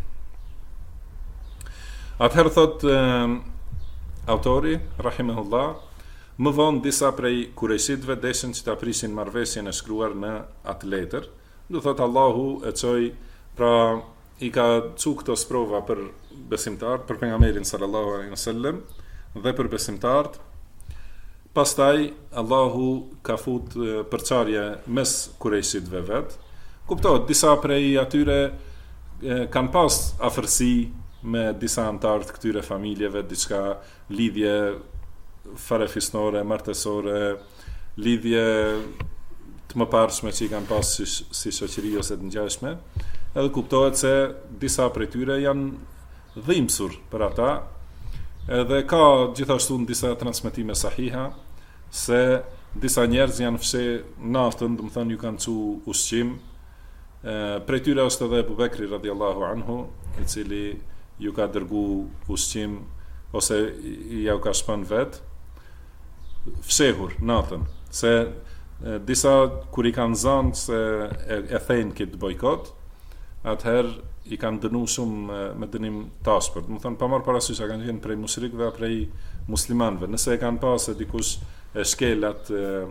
Atëherë thot autori rahimahullah, më vonë disa prej kurejshitëve deshin që ta prishin marrëveshjen e shkruar në atë letër. Do thot Allahu e çoi, pra i ka çu këto sprova për besimtarët, për pejgamberin sallallahu alaihi wasallam dhe për besimtarët. Pastaj Allahu ka fut përçarje mes kurejshitëve vet. Kuptohet disa prej atyre kanë pas afërsi me disa antarë të këtyre familjeve, diçka lidhje farefisnore, martesore, lidhje të mëparshme që i kanë pas si shoqëri ose të ngjashme. Edhe kuptohet se disa prej tyre janë dhimbësur për ata, Edhe ka gjithashtu në disa transmetime sahiha se disa njerëz janë fshi natën, do të thonë ju kanë çu ushqim. Prej tyre është edhe Abu Bekri radhiyallahu anhu, i cili ju ka dërgu ushqim ose ja u ka shpën vet fshehur natën, se disa kur i kanë zënë se e thejnë këtë bojkot, atëherë i kanë dënu shumë me dënim tashpër. Do të thonë pa marrë parasysh a kanë qenë prej mushrikëve apo prej muslimanëve. Nëse e kanë pasë dikush e shkelat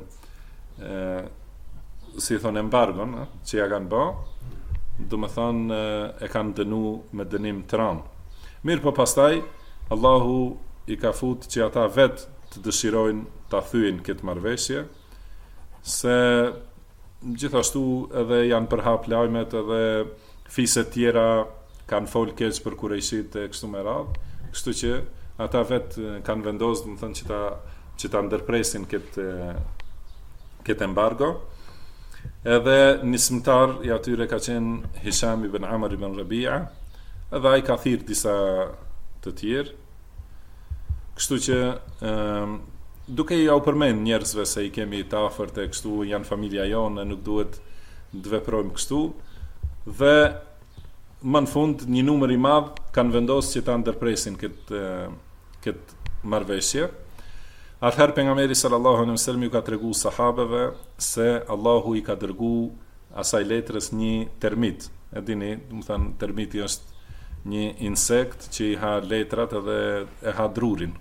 si thonë embargon, që ja kanë bë, do të thonë e kanë dënu me dënim të rënd. Mirë, po pastaj Allahu i ka fut që ata vetë të dëshirojnë ta thyejnë këtë marrëveshje, se gjithashtu edhe janë përhap lajmet, edhe fiset tjera kanë folë keq për Kurejshit e kështu me radhë, kështu që ata vetë kanë vendosur, do të thonë që ta ndërpresin këtë embargo. Edhe nismëtar i atyre ka qenë Hisham ibn Amr ibn Rabi'a, edhe ai ka thirrë disa të tjerë. Kështu që duke i au përmend njerëzve se i kemi të afërt e kështu, janë familja jonë, nuk duhet të veprojmë kështu, dhe më në fund një numër i madh kanë vendosur që ta ndërpresin këtë marrëveshje. Atëherë pejgamberi sallallahu alaihi wasallam ju ka tregu sahabeve se Allahu i ka dërgu asaj letrës një termit. E dini, do të thënë termiti është një insekt që i ha letrat edhe e ha drurin.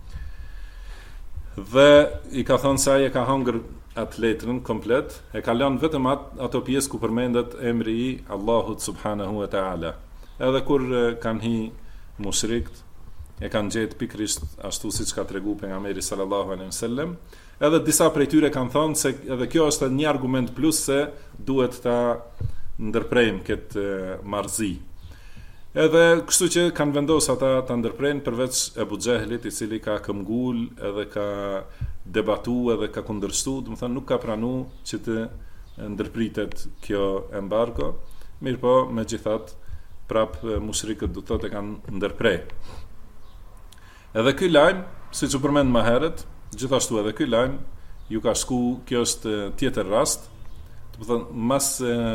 Dhe i ka thënë se ai e ka hangër atë letrën komplet, e ka lënë vetëm ato pjesë ku përmendet emri i Allahut subhanahu wa taala. Edhe kur kanë hi mushrikët, e kanë gjetë pikrisht ashtu siç ka treguar pejgamberi sallallahu alaihi wasallam. Edhe disa prej tyre kanë thënë se edhe kjo është një argument plus se duhet ta ndërprejmë këtë marrëzi. Edhe kështu që kanë vendosur ata ta ndërprejnë, përveç Ebu Xehlit, i cili ka këmbgul edhe ka debatu edhe ka kundërshtu, do të thonë nuk ka pranuar që të ndërpritet kjo embargo. Mirë po, megjithatë, prap mushrikët do të thotë kanë ndërprer. Edhe ky lajm, siç u përmend më herët, gjithashtu edhe ky lajm ju ka shku, kjo është tjetër rast, do të thonë mas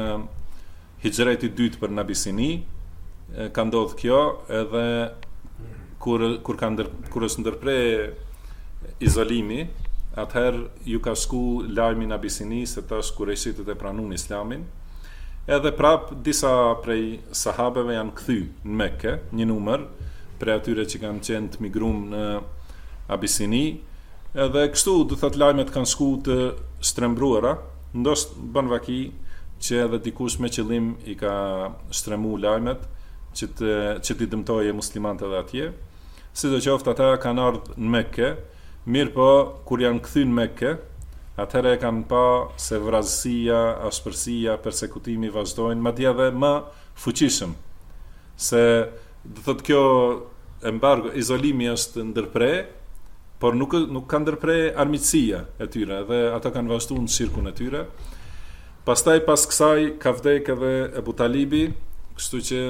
hijrëtit dytë për në Abisini, ka ndodhur kjo, edhe kur është ndërprer izolimi, atëherë ju ka shku lajmi në Abisini se tash Kurejshitët e pranuan Islamin. Edhe prap disa prej sahabeve janë kthy në Mekë, një numër prej atyre që kanë qenë të migrum në Abisini, edhe kështu do thotë lajmet kanë shku të shtrembruara, ndoshta bën vaki që edhe dikush me qëllim i ka shtremu lajmet që t'i dëmtojë muslimanët edhe atje. Sidoqoftë ata kanë ardhur në Mekë, mirë po kur janë kthy në Mekë, atëherë kanë pa se vrazësia, ashpërsia, persekutimi vazhdojnë, madje edhe më fuqishëm. Se do thotë kjo embargo, izolimi është ndërprer, por nuk ka ndërprer armiqësia e tyre, dhe ata kanë vazhduar në shirkun e tyre. Pastaj pas kësaj ka vdekë edhe Ebu Talibi, kështu që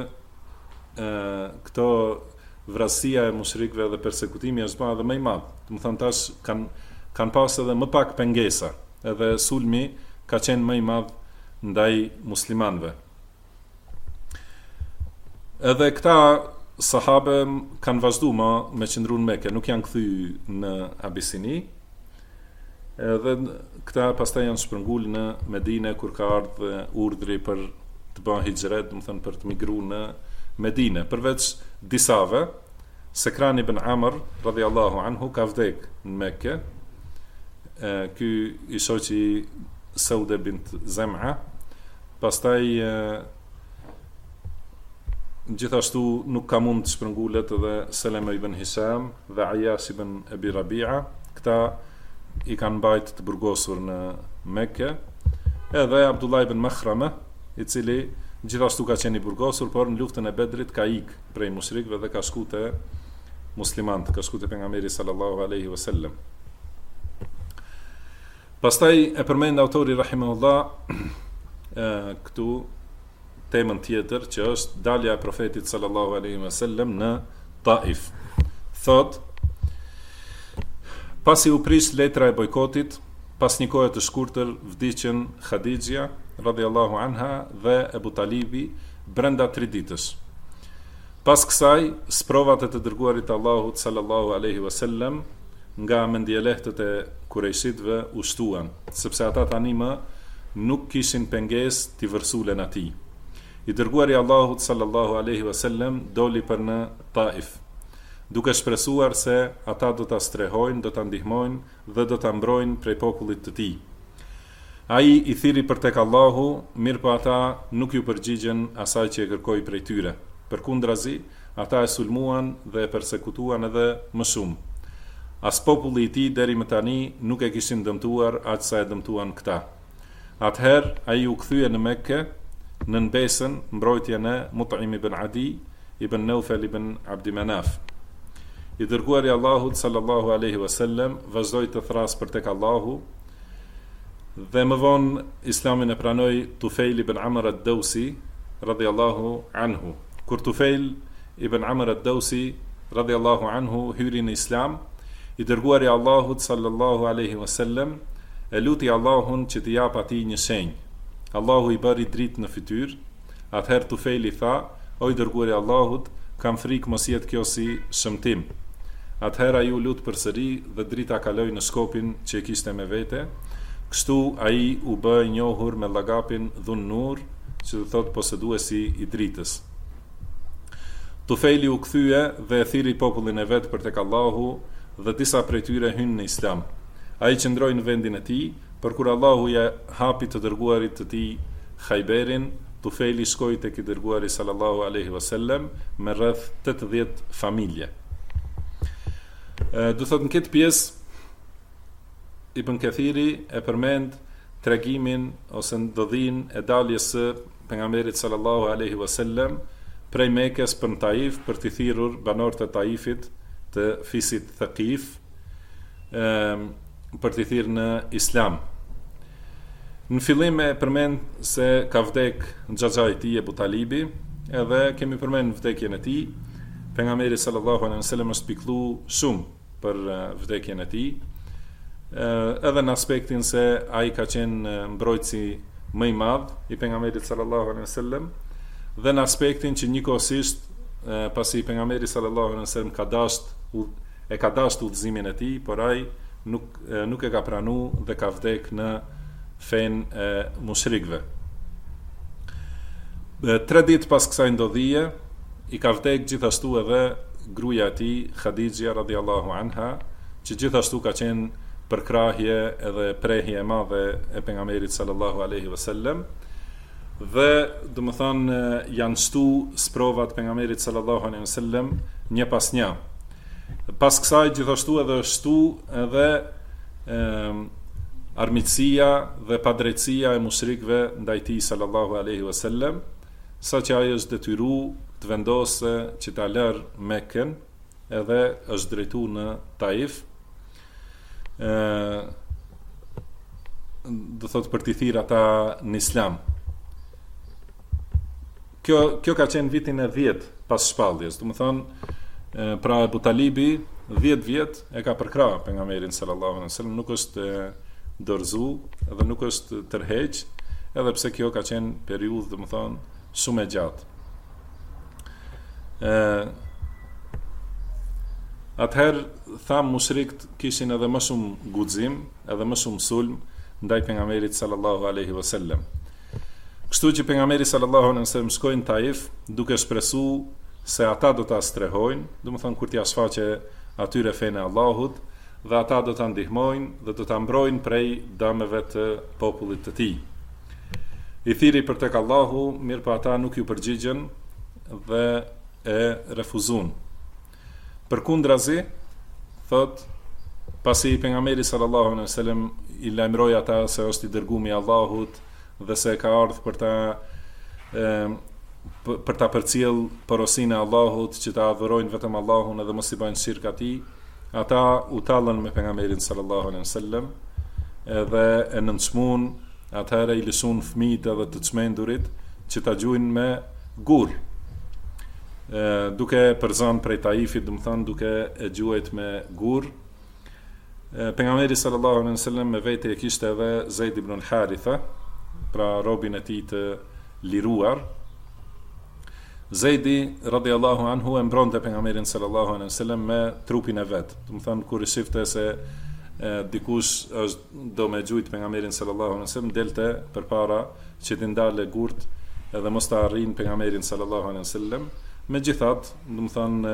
këto vrasësia e mushrikëve dhe persekutimi është bërë edhe më i madh. Do të thonë tash kanë pas edhe më pak pengesa, edhe sulmi ka qenë më i madh ndaj muslimanëve. Edhe këta sahabe kanë vazhduar me qëndru në Mekë, nuk janë kthy në Abisini. Edhe këta pastaj janë shpërngul në Medinë kur ka ardhur urdhri për të bën hijret, do të thonë për të migruar në Medinë. Përveç disave, Sekran ibn Amr radhiyallahu anhu ka vdek në Mekë. Ky i shoqi Sauda bint Zam'a. Pastaj gjithashtu nuk ka mund të shpërngulet edhe Selema ibn Hisham dhe Ayash ibn Abi Rabi'a. Këta i kanë mbajt të burgosur në Mekë. Edhe Abdullah ibn Makhrama, i cili gjithashtu ka qenë i burgosur, por në luftën e Bedrit ka ik prej mushrikëve dhe ka shku te muslimanët, ka shku te pejgamberi sallallahu alaihi wasallam. Pastaj e përmend autori rahimahullah këtu temën tjetër që është dalja e profetit sallallahu alaihi wasallam në Taif. thot, pasi u prish letra e bojkotit, pas një kohe të shkurtër vdiqën Khadijja radhiyallahu anha dhe Ebu Talibi brenda 3 ditësh. Pas kësaj, sprovat e të dërguarit Allahut sallallahu alaihi wasallam nga mendjelehtët e Kurejshitëve u shtuan, sepse ata tani më nuk kishin pengesë t'i vërsulen atij. I dërguari Allahut sallallahu alaihi wasallam doli për në Taif, duke shpresuar se ata do ta strehojnë, do ta ndihmojnë dhe do ta mbrojnë prej popullit të tij. Ai i thiri për tek Allahu, mirëpo ata nuk ju përgjigjen asaj që e kërkoi prej tyre. Përkundrazi, ata e sulmuan dhe e persekutuan edhe më shumë. As populli i tij deri më tani nuk e kishin dëmtuar aq sa e dëmtuan këta. Atëherë ai u kthye në Mekke në mbesën mbrojtjen e Mut'im ibn Adi ibn Naufal ibn Abdi Manaf. I dërguari Allahut sallallahu alaihi wasallam vazhdoi të thras për tek Allahu dhe më vonë Islamin e pranoi Tufail ibn Amr ad-Dawsi radhiyallahu anhu. Kur Tufail ibn Amr ad-Dawsi radhiyallahu anhu hyri në Islam, i dërguari Allahut sallallahu alaihi wasallam e luti Allahun që t'i jap atij një shenjë. Allahu i bëri dritë në fytyrë. Atëherë Tufaili tha: "O i dërguari Allahut, kam frikë mos jetë kjo si shëmtim." Atëherë ai u lut përsëri dhe drita kaloi në shkopin që e kishte me vete. Kështu ai u bë i njohur me llaqapin Dhun Nur, që do thot poseduesi i dritës. Tufaili u kthye dhe e thiri popullin e vet për tek Allahu dhe disa prej tyre hynë në Islam. Ai qëndroi në vendin e tij, por kur Allahu ja hapi të dërguarit të tij Khajberin, Tufaili shkoi tek i dërguari sallallahu alaihi wasallam me rreth 80 familje. Do thot në këtë pjesë Ibn Kathiri e përmend tregimin ose ndodhin e daljes së pejgamberit sallallahu alaihi wasallam prej Mekës për në Taif për t'i thirrur banorët e Taifit të fisit Thaqif për t'i thirrë në Islam. Në fillim e përmend se ka vdek xhaxha i tij Ebu Talibi, edhe kemi përmend vdekjen e tij. Pejgamberi sallallahu alaihi wasallam është pikëllu shumë për vdekjen e tij, edhe në aspektin se ai ka qenë mbrojtësi më i madh i pejgamberit sallallahu alaihi wasallam, dhe në aspektin që njëkohësisht pasi pejgamberi sallallahu alaihi wasallam ka dashur udhëzimin e tij, por ai nuk e ka pranuar dhe ka vdek në fen e mushrikëve. 3 ditë pas kësaj ndodhie i ka vdek gjithashtu edhe gruaja e tij Khadijja radhiyallahu anha, që gjithashtu ka qenë përkrahje edhe prehje e madhe e pejgamberit sallallahu alaihi wasallam. Dhe do të thonë janë shtu sprovat pejgamberit sallallahu alaihi wasallam një pas një. Pas kësaj gjithashtu edhe shtu edhe armiqësia dhe padrejtësia e mushrikëve ndaj tij sallallahu alaihi wasallam, saqë ai është detyruar të vendosë që ta lërë Mekën edhe është drejtuar në Taif, do thot për t'i thirrë ata në Islam. Kjo ka qenë vitin e 10 pas shpalljes, do të thonë pra Ebu Talibi 10 vjet e ka përkrah pejgamberin sallallahu alaihi wasallam, nuk është dorëzu edhe nuk është tërheq, edhe pse kjo ka qenë periudhë, do të thonë, shumë e gjatë. Atëherë tham mushrikët kishin edhe më shumë guxim, edhe më shumë sulm ndaj pejgamberit sallallahu alaihi wasallam. Kështu që pejgamberi sallallahu alaihi wasallam shkoi në Taif duke shpresuar se ata do ta strehojnë, do të thonë kur t'ia shfaqe atyre fenë e Allahut, dhe ata do ta ndihmojnë dhe do ta mbrojnë prej dëmeve të popullit të tij. I thiri për tek Allahu, mirë pa ata nuk ju përgjigjen dhe e refuzun. Përkundrazi, thot, pasi pejgamberi sallallahu alaihi wasallam i lajmëroi ata se është i dërguari i Allahut dhe se ka ardhur për ta përcjell porosinë e Allahut, që ta adhurojnë vetëm Allahun edhe mos i bëjnë shirk atij, ata u tallën me pejgamberin sallallahu alaihi wasallam edhe e nënçmuan, atëherë i lëshuan fëmijët edhe të çmendurit që ta gjujnë me gur. duke përzan prej Taifit, do të thonë duke e gjuajt me gur. Pejgamberi sallallahu alaihi wasallam me vete e kishte edhe Zeid ibn al-Haritha, pra robin e tij të liruar. Zeidi radhiyallahu anhu e mbronte pejgamberin sallallahu alaihi wasallam me trupin e vet. Do të thonë kur i shifte se dikush është do me gjujt pejgamberin sallallahu alaihi wasallam, delte përpara që t'i ndale gurt edhe mos ta arrin pejgamberin sallallahu alaihi wasallam. Megjithatë, do të thonë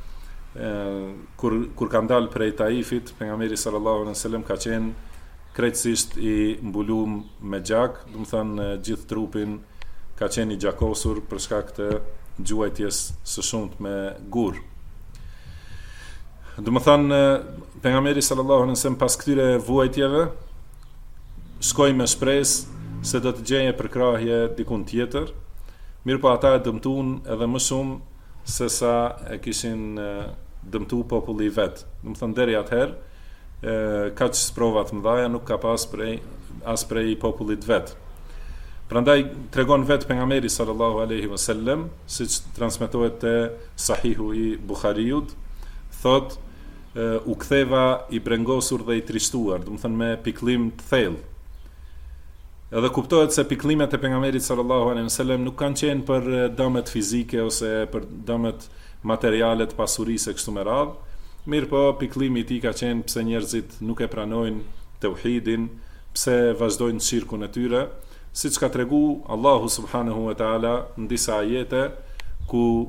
kur ka ndal prej Taifit, pejgamberi sallallahu alaihi wasallam ka qenë krejtësisht i mbulum me gjak, do të thonë gjithë trupin ka qenë i gjakosur për shkak të gjuajtjes së shumt me gur. Do të thonë pejgamberi sallallahu alaihi wasallam pas këtyre vuajtjeve shkoi me shpresë se do të gjeje përkrahje dikun tjetër, mirë po ata e dëmtuan edhe më shumë se sa e kishin dëmtu populli i vet. Do të thonë deri atëherë kaq sprova të mëdha nuk ka pas as prej popullit vet. Prandaj tregon vet pejgamberi sallallahu alaihi wasallam, siç transmetohet te Sahihu i Buhariut, thot u ktheva i brengosur dhe i trishtuar, do të thënë me pikëllim të thellë. Edhe kuptohet se pikëllimet e pejgamberit sallallahu alaihi wasallam nuk kanë qenë për dëmet fizike ose për dëmet materiale të pasurisë e kështu me radhë, mirë po pikëllimi i tij ka qenë pse njerëzit nuk e pranojnë tauhidin, pse vazhdojnë shirkun e tyre, siç ka tregu Allahu subhanahu wa taala në disa ajete ku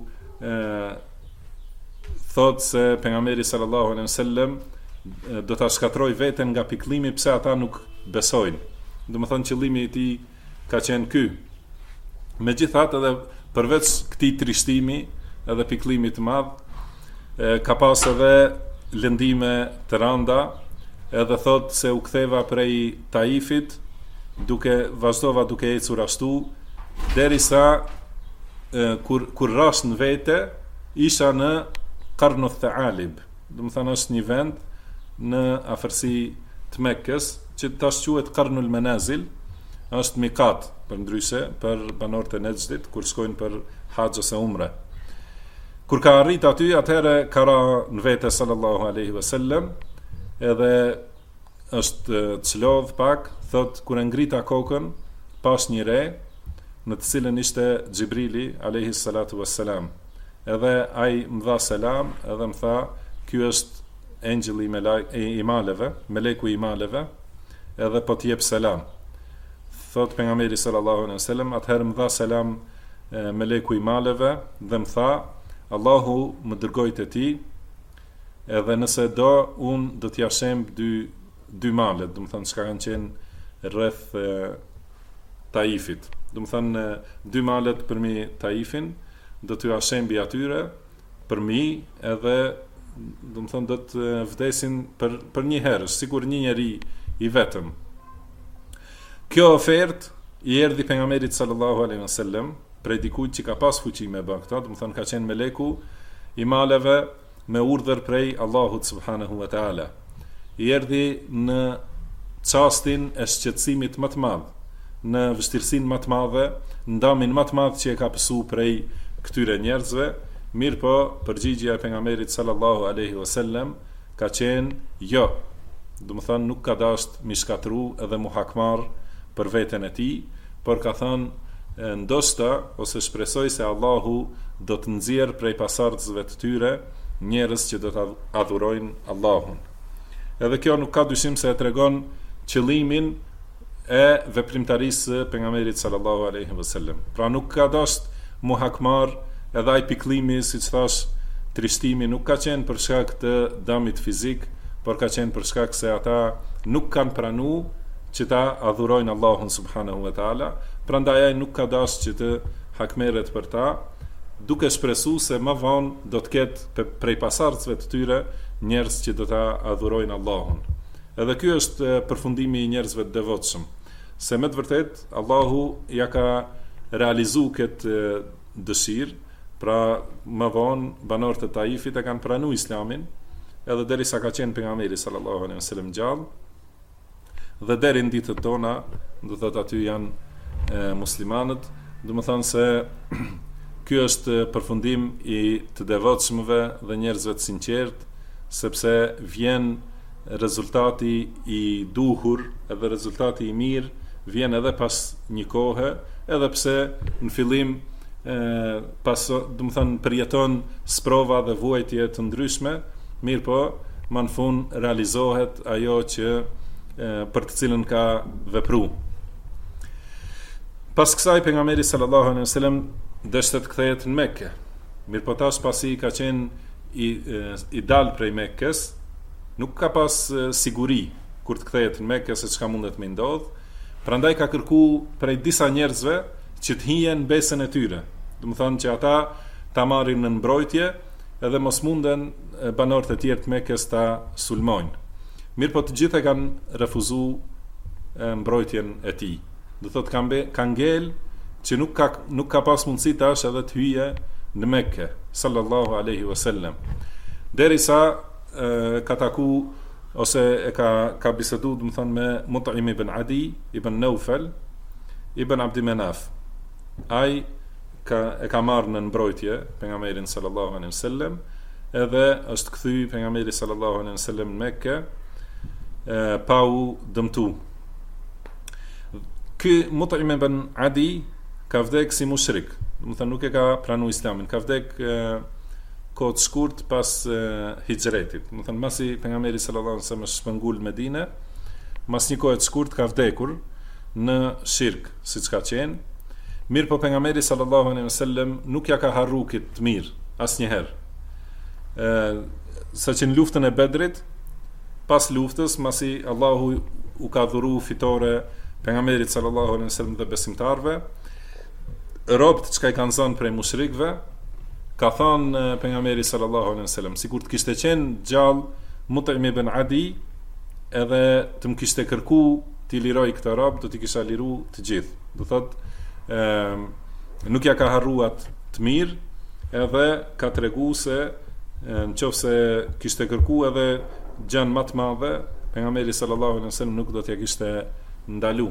thot se pejgamberi sallallahu alaihi wasallam do ta shkatroj veten nga pikëllimi pse ata nuk besojnë. Do të thonë qëllimi i tij ka qenë ky. Megjithatë edhe përveç këtij trishtimi edhe pikëllimit të madh, ka pas edhe lëndime të rënda, edhe thot se u ktheva prej Taifit vazhdova duke ecur ashtu derisa kur rash në vete isha në Qarnu Thaalib. Do të thonë është një vend në afërsi të Mekkës që tash quhet Qarnul Manazil, është mikat përndryshe për banorët e Nejdit kur shkojnë për haxh ose umre. Kur ka arrit aty, atëherë ka ra në vete sallallahu alaihi wasallam, edhe është çlodh pak, thot kur e ngrita kokën, pas një re në të cilën ishte Xhibrili alayhi salatu wassalam. Edhe ai më dha selam, edhe më tha, ky është engjëlli i maleve, meleku i maleve, edhe po t'jep selam. Thot pejgamberi sallallahu alaihi wasallam, atëherë më dha selam meleku i maleve dhe më tha, Allahu më dërgoi te ti, edhe nëse do, unë do t'ja shemb dy malet, do të thonë çka kanë qenë rreth Taifit. Do të thonë dy malet për mi Taifin, do t'ja shembi atyre për mi, edhe do të thonë do të vdesin për një herë, sikur një njeri i vetëm. Kjo ofertë i erdhi pejgamberit sallallahu alaihi wasallam prej dikujt që ka pas fuqi me bë këtë, do të thonë ka qenë meleku i maleve me urdhër prej Allahut subhanahu wa taala. I erdhi në çastin e shqetësimit më të madh, në vështirësinë më të madhe, në damin më të madh që e ka pësu prej këtyre njerëzve, mirë po përgjigjja e pejgamberit sallallahu alaihi wasallam ka qenë jo. Do të thonë nuk ka dashur mi shkatru edhe mu hakmar për veten e tij, por ka thënë ndoshta ose shpresoj se Allahu do të nxjerr prej pasardhësve të tyre njerëz që do të adhurojnë Allahun. Edhe kjo nuk ka dyshim se e tregon qëllimin e veprimtarisë së pejgamberit sallallahu alaihi wasallam. Pra nuk ka dashur mu hakmar, edhe ai pikëllimi, siç thash, trishtimi nuk ka qenë për shkak të dëmit fizik, por ka qenë për shkak se ata nuk kanë pranuar që ta adhurojnë Allahun subhanahu wa taala, prandaj ai nuk ka dashur që të hakmerret për ta, duke shpresuar se më vonë do të ketë prej pasardhësve të tyre njerëz që do ta adhurojnë Allahun. Edhe ky është përfundimi i njerëzve të devotshëm, se me të vërtet Allahu ja ka realizuar këtë dëshirë, pra më vonë banorët e Taifit e kanë pranuar Islamin, edhe derisa ka qenë pejgamberi sallallahu alaihi wasallam gjallë, dhe deri në ditët tona, do thotë aty janë muslimanët, do të thonë se ky është përfundim i të devotshmëve dhe njerëzve të sinqert, sepse vjen rezultati i duhur, edhe rezultati i mirë vjen edhe pas një kohe, edhe pse në fillim përjeton sprova dhe vuajtje të ndryshme, mirë po, më në fund realizohet ajo që për të cilën ka vepru. Pas kësaj pejgamberi sallallahu alaihi wasallam dështe të kthehet në Mekë. Mirë po tash pasi ka qenë i dal prej Mekës, nuk ka pas siguri kur të kthehet në Mekë se çka mundet me ndodh. Prandaj ka kërku prej disa njerëzve që të hijen besën e tyre. Do të thonë që ata ta marrin në mbrojtje edhe mos munden banorët e tjerë të Mekës ta sulmojnë. Mirë po të gjithë kanë refuzuar mbrojtjen e tij. Do thotë ka ngel që nuk ka pas mundësi tash edhe të hyje në Mekë sallallahu alaihi wasallam. Derisa ka taku ose ka bisedu, do të thonë, me Mut'im ibn Adi ibn Naufal ibn Abd Manaf. Ai ka marrë në mbrojtje pejgamberin sallallahu alaihi wasallam, edhe është kthy pejgamberi sallallahu alaihi wasallam në Mekë pa u dëmtu. Ky Mut'im ibn Adi ka vdek si mushrik, do të thonë nuk e ka pranuar Islamin, ka vdek kohë të shkurt pas hijretit. Do të thonë masi pejgamberi sallallahu alaihi wasallam është shpëngul në Medinë, mas një kohë të shkurt ka vdekur në shirk, siç ka qenë. Mirë po pejgamberi sallallahu alaihi wasallam nuk ja ka harru këtë mirë asnjëherë. Saqë në luftën e Bedrit, pas luftës, masi Allahu u ka dhuru fitore pejgamberit sallallahu alaihi wasallam dhe besimtarve, robët që i kanë zënë prej mushrikëve, ka thënë pejgamberi sallallahu alaihi wasallam, sikur të kishte qenë gjallë Mut'im ibn Adi, edhe të më kishte kërku t'i liroj këta robë, do t'i kisha liru të gjithë. Do thotë nuk ja ka harruat të mirë, edhe ka tregu se nëse kishte kërku edhe gjën më të madhe, pejgamberi sallallahu alaihi wasallam nuk do t'ja kishte ndalu.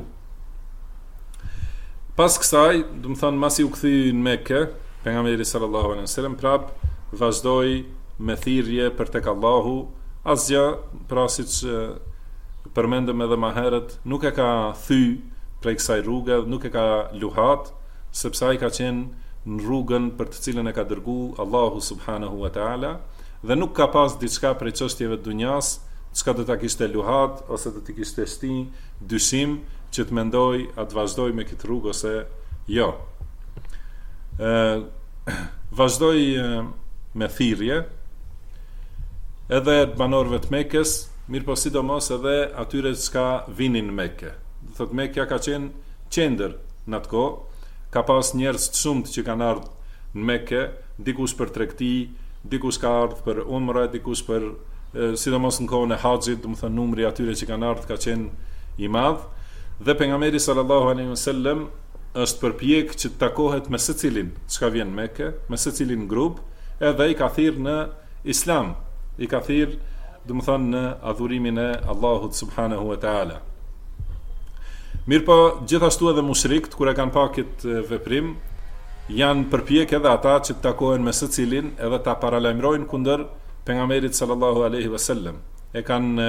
Pas kësaj, do të thonë masi u kthyi në Mekë, pejgamberi sallallahu alaihi wasallam prap vazhdoi me thirrje për tek Allahu, asgjë pra siç përmendëm edhe më herët, nuk e ka thy prej kësaj rruge, nuk e ka luhat, sepse ai ka qenë në rrugën për të cilën e ka dërgu Allahu subhanahu wa taala, dhe nuk ka pas diçka prej çështjeve të dunjas çka do ta kishte luhat ose do t'i kishte shti dyshim që të mendoj a të vazhdoj me këtë rrugë ose jo. Vazhdoj me thirrje edhe banorëve të Mekës, mirë po sidomos edhe atyre që vinin në Mekë. Do thotë Mekja ka qenë qendër në atë kohë, ka pas njerëz të shumtë që kanë ardhur në Mekë, dikush për tregti, dikush ka ardhur për umre, dikush për sidomos në kohën e haxhit, do të thonë numri atyre që kanë ardhur ka qenë i madh, dhe pejgamberi sallallahu alaihi wasallam është përpjek që të takohet me secilin çka vjen në Mekë, me secilin grup, edhe i ka thirr në Islam, i ka thirr, do të thonë, në adhurimin e Allahut subhanahu wa taala. Mirë po, gjithashtu edhe mushrikët, kur e kanë pa këtë veprim, janë përpjek edhe ata që të takohen me secilin edhe ta paralajmërojnë kundër pejgamberit sallallahu alaihi wasallam. E kanë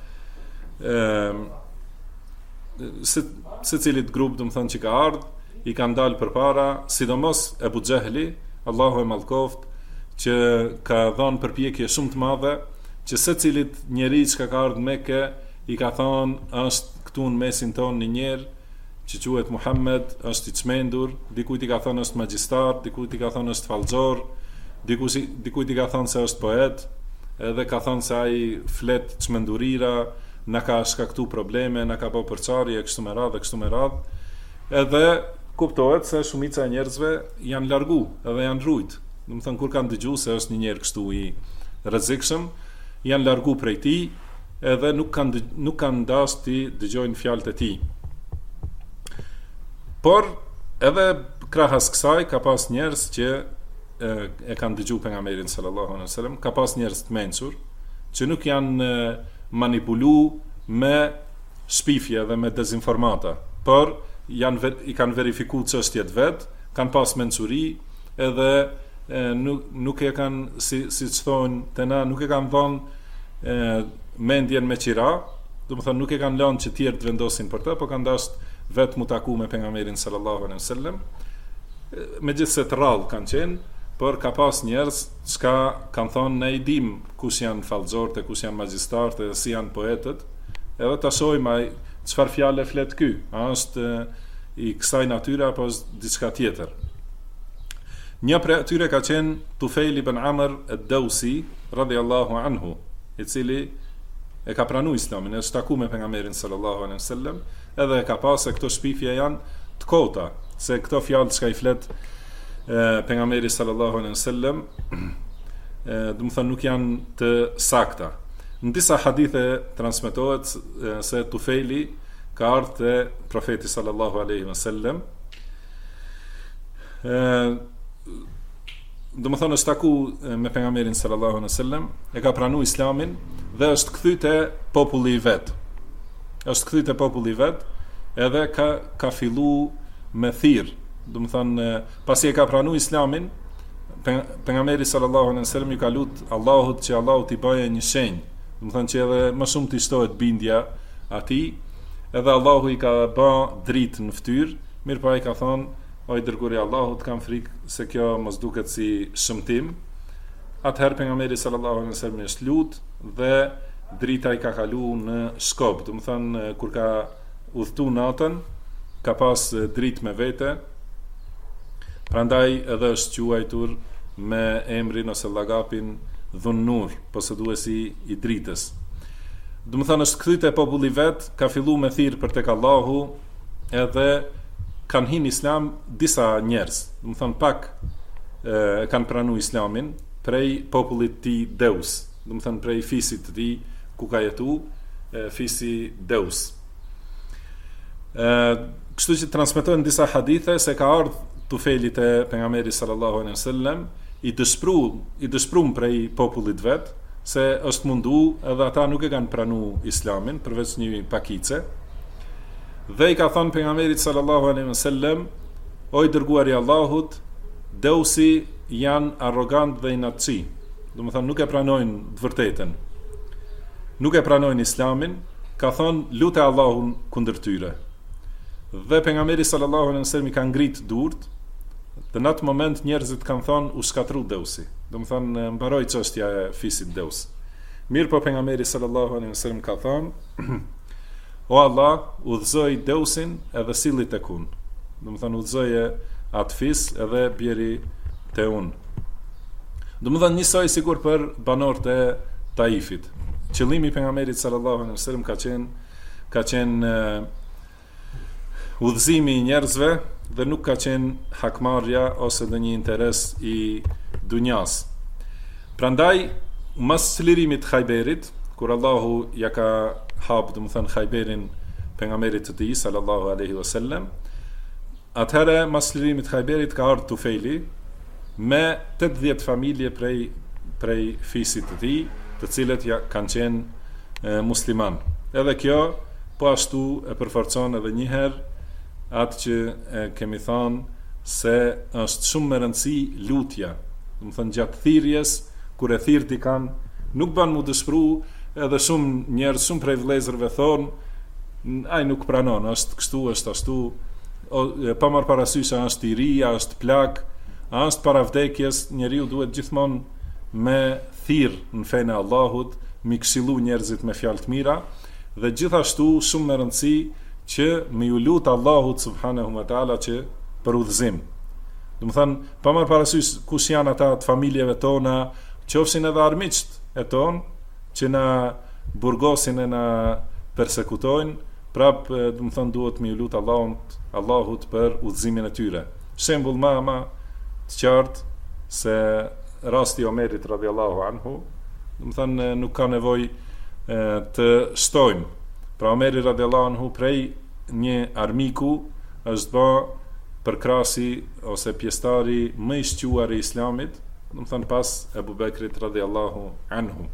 secilit grup, do të thonë, që ka ardhur, i kanë dalë përpara, sidomos Ebu Xehli, Allahu e mallkoft, që ka dhënë përpjekje shumë të madhe, që secilit njeri që ka ardhur në Mekë i ka thonë është këtu në mesin tonë një njerë që quhet Muhammed, është i çmendur, dikujt i ka thonë është magjistar, dikujt i ka thonë është fallxor, dikujt i ka thonë se është poet, edhe ka thonë se ai flet çmendurira, na ka shkaktu probleme, na ka bërë përçarje kështu me radhë, edhe kuptohet se shumica e njerëzve janë largu edhe janë rrujt. Do të thonë kur kanë dëgjuar se është një njerëz kështu i rrezikshëm, janë largu prej tij, edhe nuk kanë dashur të dëgjojnë fjalët e tij. Por edhe krahas kësaj ka pas njerëz që e kanë dëgjuar pejgamberin sallallahu alaihi wasallam, ka pas njerëz të mençur që nuk janë manipulu me shpifje dhe me dezinformata, por i kanë verifikuar çështjet vet, kanë pas mençuri, edhe nuk e kanë, si që thonë të na, nuk e kanë dhonë mendjen me qira, do më thënë nuk e kanë lënë që tjerë të vendosin për të, po kanë dashur vetë mu taku me pejgamberin sallallahu alaihi wasallam. Megjithëse të rrallë kanë qenë, por ka pas njerëz që kanë thonë ne i dim kush janë fallxorët, kush janë magjistarët, si janë poetët, edhe ta shohim ai çfarë fjalë flet ky, a është i kësaj natyre apo është diçka tjetër. Një prej atyre ka qenë Tufejl ibn Amr ad-Dawsi radhiyallahu anhu, i cili e ka pranuar Islamin, e shtaku me pejgamberin sallallahu alaihi wasallam, edhe e ka pasë këto shpifje janë të kota, se këto fjalë që i flet pejgamberi sallallahu alaihi wasallam, do të thonë nuk janë të sakta. Në disa hadithe transmetohet se Tufejli ka ardhur te profeti sallallahu alaihi wasallam, do të thonë është taku me pejgamberin sallallahu alaihi wasallam, e ka pranuar Islamin dhe është kthy te populli i vet. Është kthy te populli i vet, edhe ka fillu me thirr. Do të thonë pasi e ka pranuar Islamin, pejgamberi sallallahu alaihi wasallam i ka lut Allahut që Allahu t'i bëjë një shenjë. Do të thonë që edhe më shumë t'i shtohet bindja atij, edhe Allahu i ka bë dritë në fytyrë, mirëpo ai ka thonë: "O i dërguari i Allahut, kam frikë se kjo mos duket si shëmtim." Atëherë pejgamberi sallallahu alaihi wasallam është lut dhe drita i ka kalu në shkop. Do të thonë kur ka udhëtu natën, ka pas dritë me vete. Prandaj edhe është quajtur me emrin ose llaqapin Dhunnur, posëduesi i dritës. Do të thonë është kthy te populli vet, ka filluar me thirr për tek Allahu, edhe kanë hyrë në Islam disa njerëz. Do të thonë pak kanë pranuar Islamin prej popullit të tij Deus, do të thonë prej fisit të tij ku ka jetu, fisi Deus. Kështu që transmetohen disa hadithe se ka ardhur Tufejli te pejgamberi sallallahu alaihi wasallam i dëshprum prej popullit vet se është mundu edhe ata nuk e kanë pranuar Islamin përveç një pakice. Dhe i ka thënë pejgamberit sallallahu alaihi wasallam: "O i dërguari i Allahut, Deusi janë arrogant dhe inatçi." Do të thonë nuk e pranojnë të vërtetën. Nuk e pranojnë Islamin, ka thonë lutë Allahun kundër tyre. Dhe pejgamberi sallallahu alaihi wasallam i ka ngrit durt. Dhe në atë moment njerëzit kanë thonë u shkatru Deusi. Do të thonë mbaroi çështja e fisit Deus. Mirë po pejgamberi sallallahu alaihi wasallam ka thonë: "O Allah, udhëzoj Deusin edhe silli tek unë." Do të thonë udhëzoje atë fis edhe bjeri te unë. Do të thonë njësoj sigur për banorët e Taifit. Qëllimi i pejgamberit sallallahu alaihi wasallam ka qenë udhëzimi i njerëzve dhe nuk ka qenë hakmarrja ose dhe një interes i dunjas. Prandaj, mas lirimit Khajberit, kur Allahu ja ka hap, do të thënë Khajberin pejgamberit të tij sallallahu alaihi wasallam, atëherë mas lirimit Khajberit ka ardhur Tufejli me 80 familje prej fisit të tij, të cilët kanë qenë musliman. Edhe kjo po ashtu e përforcon edhe një herë atë që kemi thënë se është shumë me rëndësi lutja. Do të thënë gjatë thirrjes, kur e thirr ti kanë, nuk ban mu dëshpëru, edhe shumë njerëz, shumë prej vëllezërve thonë, ai nuk pranon, është kështu, është ashtu, pa marrë parasysh a është i ri, a është plak, a është para vdekjes. Njeriu duhet gjithmonë me thirr në fenë e Allahut, mi këshillu njerëzit me fjalë të mira, dhe gjithashtu shumë me rëndësi që me ju lutë Allahut subhanahu wa taala që për udhëzim. Do të thënë, pa marrë parasysh kush janë ata të familjeve tona, qofshin edhe armiqt e tonë, që na burgosin e na persekutojnë, prap do të thënë duhet me ju lutë Allahut për udhëzimin e tyre. Shembull më të qartë se rasti i Omerit radhiyallahu anhu, do të thënë nuk ka nevojë të shtojmë. Pra Omeri radhiyallahu anhu prej një armiku është bë përkrasi ose pjesëtari më i shquar i Islamit, do të thënë pas Ebu Bekrit radhiyallahu anhu.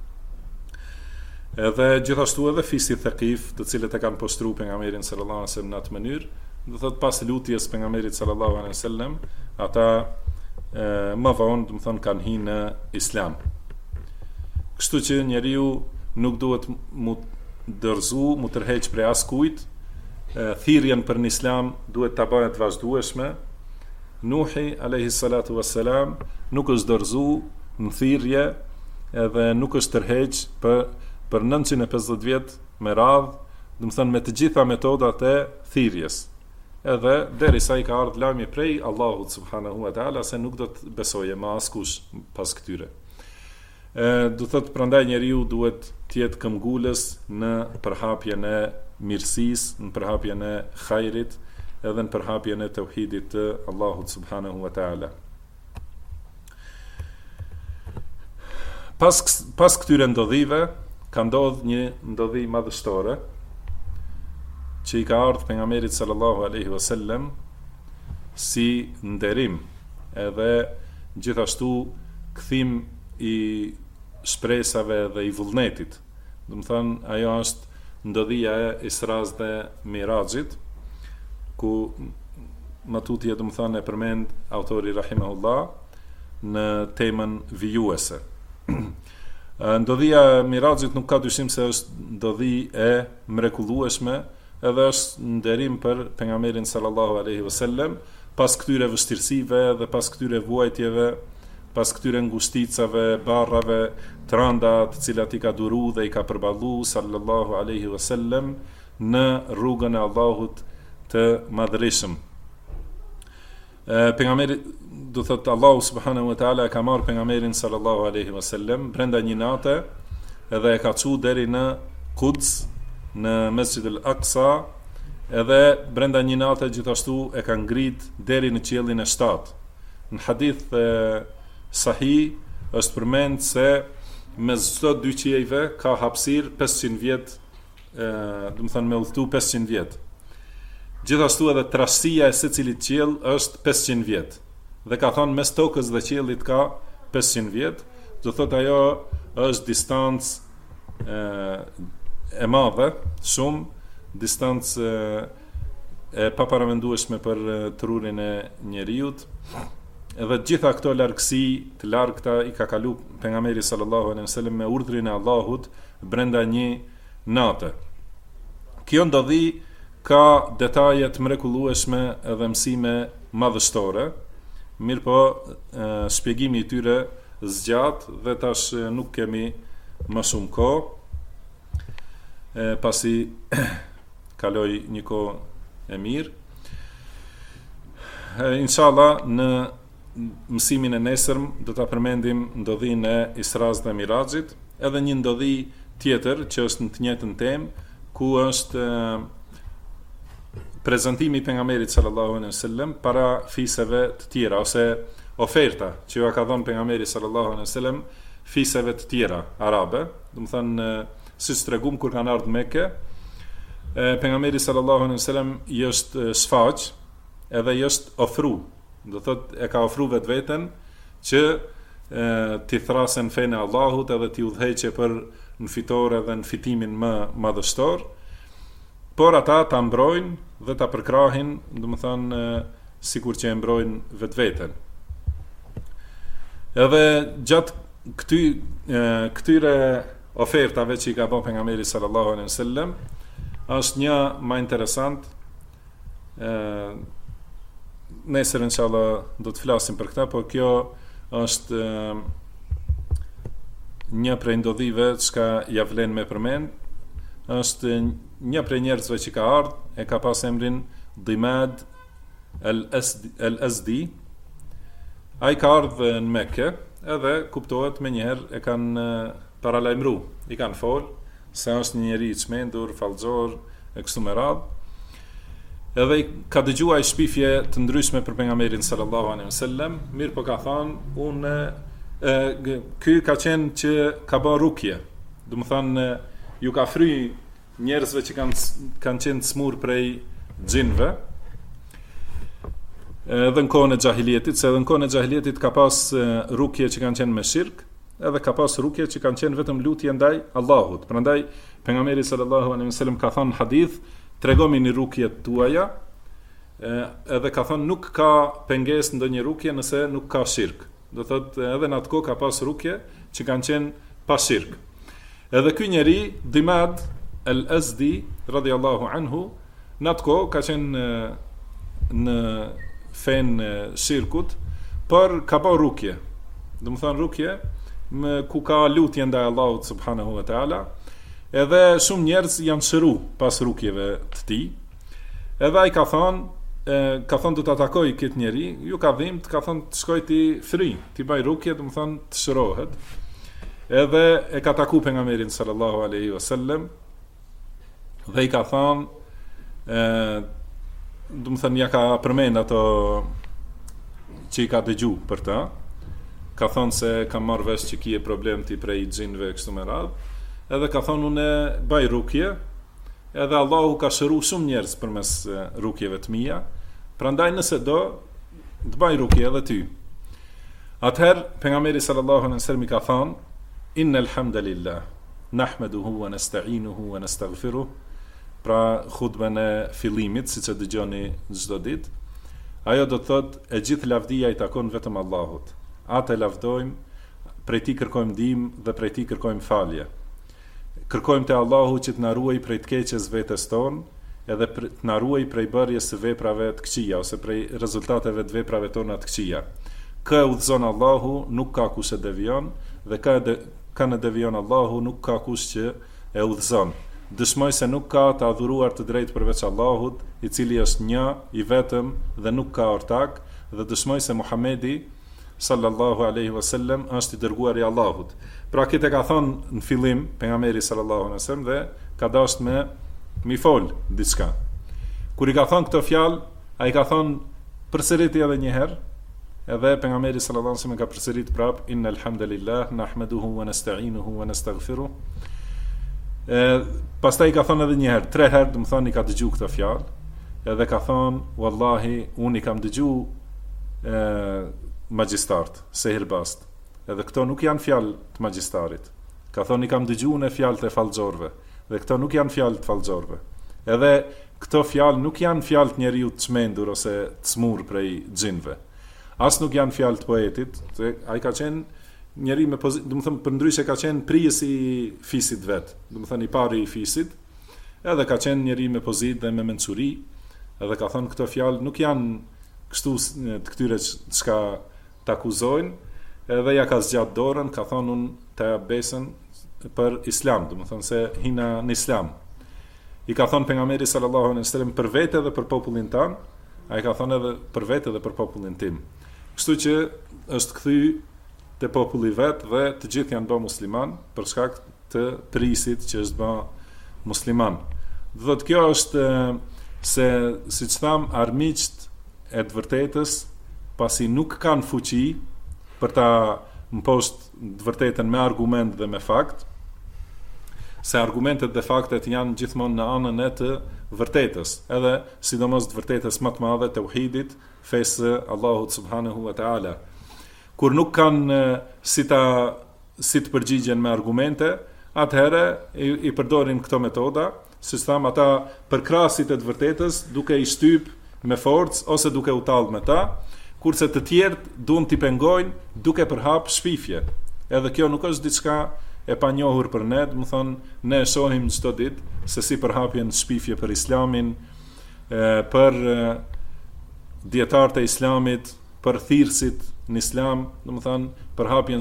Edhe gjithashtu edhe fisi Thaqif, të cilët e kanë poshtruar pejgamberin sallallahu alaihi wasallam në atë mënyrë, do thotë pas lutjes pejgamberit sallallahu alaihi wasallam, ata më vonë, do të thonë kanë hyrë në Islam. Kështu që njeriu nuk duhet mu dërzu, mu tërheq prej askujt, thirrjen për në Islam duhet ta bëhet vazhdueshme. Nuhi alayhi salatu wassalam nuk është dërzu në thirrje edhe nuk është tërheq për 950 vjet me radhë, do të thonë me të gjitha metodat e thirrjes. Edhe derisa i ka ardhur lajmi prej Allahut subhanahu wa taala se nuk do të besojë më askush pas këtyre. Do thotë prandaj njeriu duhet të jetë këmbgulës në përhapjen e mirësisë, në përhapjen e hajrit, edhe në përhapjen e tauhidit të Allahut subhanahu wa taala. Pas këtyre ndodhive ka ndodhur një ndodhi madhështore që i ka ardhur pejgamberit sallallahu alaihi wasallam si nderim edhe gjithashtu kthim i shpresave dhe i vullnetit. Do të thonë ajo është ndodhia e Isras dhe Mirajit, ku matutje do të thonë e përmend autori rahimahullah në temën vijuese. Ndodhia e Mirajit nuk ka dyshim se është ndodhi e mrekullueshme, edhe është nderim për pejgamberin sallallahu alaihi wasallam pas këtyre vështirësive dhe pas këtyre vuajtjeve, pas këtyre ngushticave, barrave, tranda të cilat i ka duru dhe i ka përballu sallallahu alaihi wasallam në rrugën e Allahut të madhërisëm. Pejgamberi, do thotë Allahu subhanahu wa taala ka marrë pejgamberin sallallahu alaihi wasallam brenda një nate edhe e ka çu deri në Quds, në Mesjid al-Aqsa, edhe brenda një nate gjithashtu e ka ngrit deri në qiellin e 7. Në hadith sahih është përmend se mes çdo dy qiejve ka hapësirë 500 vjet, do të thonë me udhëtu 500 vjet. Gjithashtu edhe trashësia e secilit qiell është 500 vjet. Dhe ka thënë mes tokës dhe qiellit ka 500 vjet, do thotë ajo është distancë e madhe, shumë distancë e paparamendueshme për trurin e njeriut. Edhe gjitha këto largësi të largëta i ka kalu pejgamberi sallallahu alaihi wasallam me urdhrin e Allahut brenda një nate. Kjo ndodhi ka detaje të mrekullueshme edhe mësime madhështore, mirëpo shpjegimi i tyre zgjat dhe tash nuk kemi më shumë kohë. Pasi kaloj një kohë e mirë. Inshallah në mësimin e nesërm do ta përmendim ndodhinë e Isras dhe Mirajit, edhe një ndodhi tjetër që është në të njëjtën temë, ku është prezantimi i pejgamberit sallallahu alaihi wasallam para fiseve të tjera, ose oferta që ja ka dhënë pejgamberi sallallahu alaihi wasallam fiseve të tjera arabe, do të thonë siç tregum kur kanë ardhur Mekë, pejgamberi sallallahu alaihi wasallam i është shfaq edhe i është ofru, do thotë e ka ofru vetveten që t'i thrasen fenë e Allahut edhe t'i udhëheqë për në fitore dhe në fitimin më madhështor, por ata ta mbrojnë dhe ta përkrahin, do të thonë sikur që e mbrojnë vetveten. Edhe gjatë këtyre ofertave që i ka bërë pejgamberi sallallahu alaihi wasallam, është një më interesant. Nesër inshallah do të flasim për këtë, por kjo është një prej ndodhive që ja vlen me përmend. Është një prej njerëzve që ka ardhur, e ka pas emrin Dimad al-Azdi. Ai ka ardhur në Mekë, edhe kuptohet me njëherë e kanë paralajmëru, i kanë folë se është një njeri i çmendur, fallxor e kështu me radhë. Edhe ka dëgjuar shpifje të ndryshme për pejgamberin sallallahu alaihi wasallam, mirë po ka thënë ky ka qenë që ka bërë rukje. Do të thonë ju ka fry njerëzve që kanë qenë të smur prej xhinve. Edhe në kohën e xahilietit, se edhe në kohën e xahilietit ka pas rukje që kanë qenë me shirk, edhe ka pas rukje që kanë qenë vetëm lutje ndaj Allahut. Prandaj pejgamberi sallallahu alaihi wasallam ka thënë hadith, tregoni rukjet tuaja, edhe ka thënë nuk ka pengesë ndonjë rukje nëse nuk ka shirk. Do thotë edhe në atë kohë ka pas rukje që kanë qenë pa shirk. Edhe ky njeri Dimad al-Azdi radhiyallahu anhu në atë kohë ka qenë në fen shirkut, por ka bërë rukje. Do të thonë rukje ku ka lutje ndaj Allahut subhanahu wa taala. Edhe shumë njerëz janë shëru pas rukjeve të tij. Edhe ai ka thonë do ta takoj këtë njeri, ju ka dhimbt, ka thonë të shkoj ti fri, ti baj rukje, do të thonë të shërohet. Edhe e ka taku pejgamberin sallallahu alaihi wasallam dhe i ka thonë do të thonë ja ka përmend ato që i ka dëgju për ta. Ka thonë se ka marrë vesh që kije problem ti prej xhinve kështu me radhë. Edhe ka thonë unë baj rukje, edhe Allahu ka shëru shumë njerëz përmes rukjeve të mia. Prandaj nëse do të baj rukje edhe ty. Atëherë pejgamberi sallallahu alaihi wasallam i ka thonë innal hamdalillah nahmaduhu wa nasta'inuhu wa nastaghfiruh. Pra khutbën e fillimit, siç e dëgjoni çdo ditë, ajo do të thotë e gjithë lavdia i takon vetëm Allahut. Atë lavdojmë, prej tij kërkojmë ndihmë dhe prej tij kërkojmë falje. Kërkojmë te Allahu që të na ruaj prej të keqes vetes tonë, edhe të na ruaj prej bërjes së veprave të këqija ose prej rezultateve të veprave tona të këqija. Kë udhëzon Allahu, nuk ka kush e devijon, dhe ka në devijon Allahu, nuk ka kush që e udhëzon. Dëshmoj se nuk ka të adhuruar të drejtë përveç Allahut, i cili është një, i vetëm dhe nuk ka ortak, dhe dëshmoj se Muhamedi sallallahu alaihi wasallam është i dërguari i Allahut. Pra këtë e ka thonë në fillim pejgamberi sallallahu alaihi wasallam dhe ka dashur mi fol diçka. Kur i ka thonë këtë fjalë, ai ka thonë përsëriti edhe një herë, edhe pejgamberi sallallahu alaihi wasallam ka përsërit prap innal hamdalillah nahmaduhu wa nasta'inuhu wa nastaghfiruh. Pastaj ka thonë edhe një herë, 3 herë, do të thonë i ka dëgju këtë fjalë, edhe ka thonë wallahi unë i kam dëgju magjistart, se hirbast. Edhe këto nuk janë fjalë të magjistarit. Ka thonë i kam dëgjuar në fjalë të fallxorëve, dhe këto nuk janë fjalë të fallxorëve. Edhe këto fjalë nuk janë fjalë të njeriu të çmendur ose të smur prej xhinve. As nuk janë fjalë të poetit, se ai ka qenë njeri me pozitë, do të thënë përndryshe ka qenë prijes i fisit vet, do të thënë i pari i fisit, edhe ka qenë njeri me pozitë dhe me mençuri, edhe ka thënë këto fjalë nuk janë kështu të këtyre çka të akuzojnë, edhe ja ka zgjat dorën, ka thonë unë të besën për islam, do të thënë se hina në islam. I ka thonë pejgamberi sallallahu alaihi wasallam për vete dhe për popullin tan, ai ka thonë edhe për vete dhe për popullin tim. Kështu që është kthy te populli vet dhe të gjithë janë bë musliman për shkak të prisit që është bë musliman. Do thotë kjo është se siç tham armiqt e të vërtetës pasi nuk kanë fuqi për ta mpost të vërtetën me argument dhe me fakt, se argumentet dhe faktet janë gjithmonë në anën e të vërtetës, edhe sidomos të vërtetës më të madhe të tauhidit, fesë Allahut subhanahu wa taala. Kur nuk kanë si të përgjigjen me argumente, atëherë i përdorin këto metoda, si tham ata përkrasit e të vërtetës, duke i shtyp me forcë ose duke u tallë me ta, kurse të tjerët duan t'i pengojnë duke përhap shpifje. Edhe kjo nuk është diçka e panjohur për ne, do të thonë ne e shohim çdo ditë se si përhapjen shpifje për islamin, për dietarët e islamit, për thirrësit në islam, do të thonë përhapen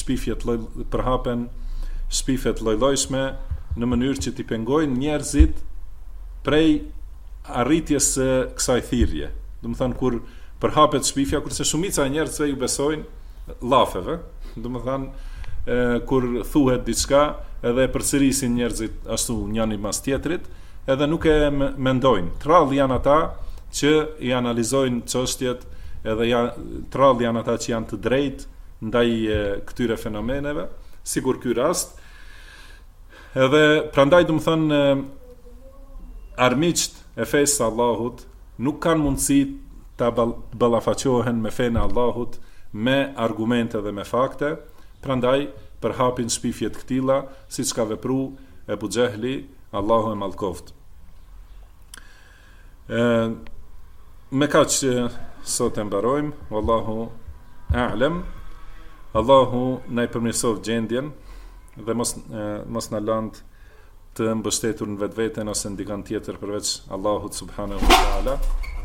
shpifje të lloj-llojshme në mënyrë që t'i pengojnë njerëzit prej arritjes së kësaj thirrje. Do të thonë kur përhapet shpifja, kurse shumica e njerëzve ju besojnë llafeve, do të thonë kur thuhet diçka edhe përsërisin njerëzit ashtu njëri mas tjetrit, edhe nuk e mendojnë. Trallë janë ata që i analizojnë çështjet, edhe trallë janë ata që janë të drejtë ndaj këtyre fenomeneve, sikur ky rast. Edhe prandaj do të thonë armiqt e fesë së Allahut nuk kanë mundësi ta ballafaqohen me fenë e Allahut me argumente dhe me fakte, prandaj përhapin shpifje të këtilla, siç ka vepruar Ebu Xehli, Allahu e mallkoft. Me kaq sot e mbarojmë, wallahu a'lem. Allahu na I përmirësoj gjendjen dhe mos na lënd të mbështetur në vetveten ose në dikant tjetër përveç Allahut subhanahu wa taala.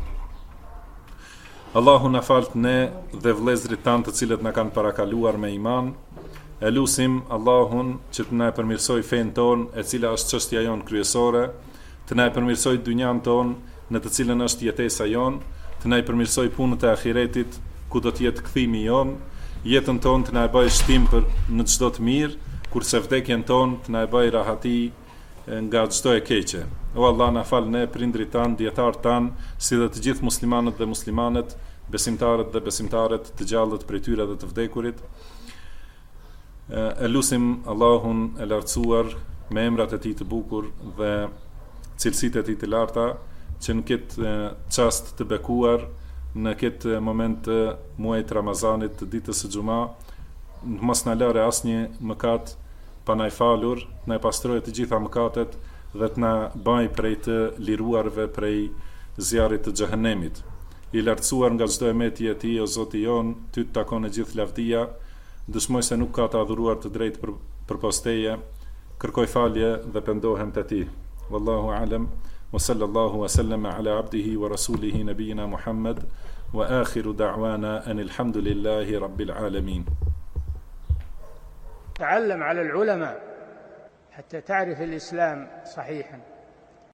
Allahu na falt ne dhe vëllezërit tanë të cilët na kanë parakaluar me iman. E lusim Allahun që të na përmirësoj fen ton, e cila është çështja jon kryesore, të na përmirësoj dynjan ton, në të cilën është jetesa jon, të na përmirësoj punët e ahiretit, ku do të jetë kthimi jon, jetën ton të na bëj shtim për në çdo të mirë, kurse vdekjen ton të na bëj rahati nga çdo e keqe. O Allah, na fal ne, prindrit tan, dietarët tan, si dhe të gjithë muslimanët dhe muslimanet, besimtarët dhe besimtaret, të gjallët prej tyre dhe të vdekurit. E lusim Allahun e lartësuar me emrat e tij të bukur dhe cilësitë e tij të larta, që në këtë çast të bekuar, në këtë moment të muajit Ramazanit, të ditës së Xuma, mos na lëre asnjë mëkat pa na falur, na pastrojë të gjitha mëkatet dhe të na bëj prej të liruarve prej zjarrit të xhehenemit. I lartësuar nga çdo emeti e tij, o Zoti jon, ty të takon e gjithë lavdia. Dëshmoj se nuk ka të adhuruar të drejtë përpos teje, kërkoj falje dhe pendohem te ti. Wallahu a'lam. Wa sallallahu wa sallama ala abdihi wa rasulihi nabiyina Muhammad wa akhiru da'wana anil hamdulillahi rabbil alamin. تعلم على العلماء حتى تعرف الإسلام صحيحا.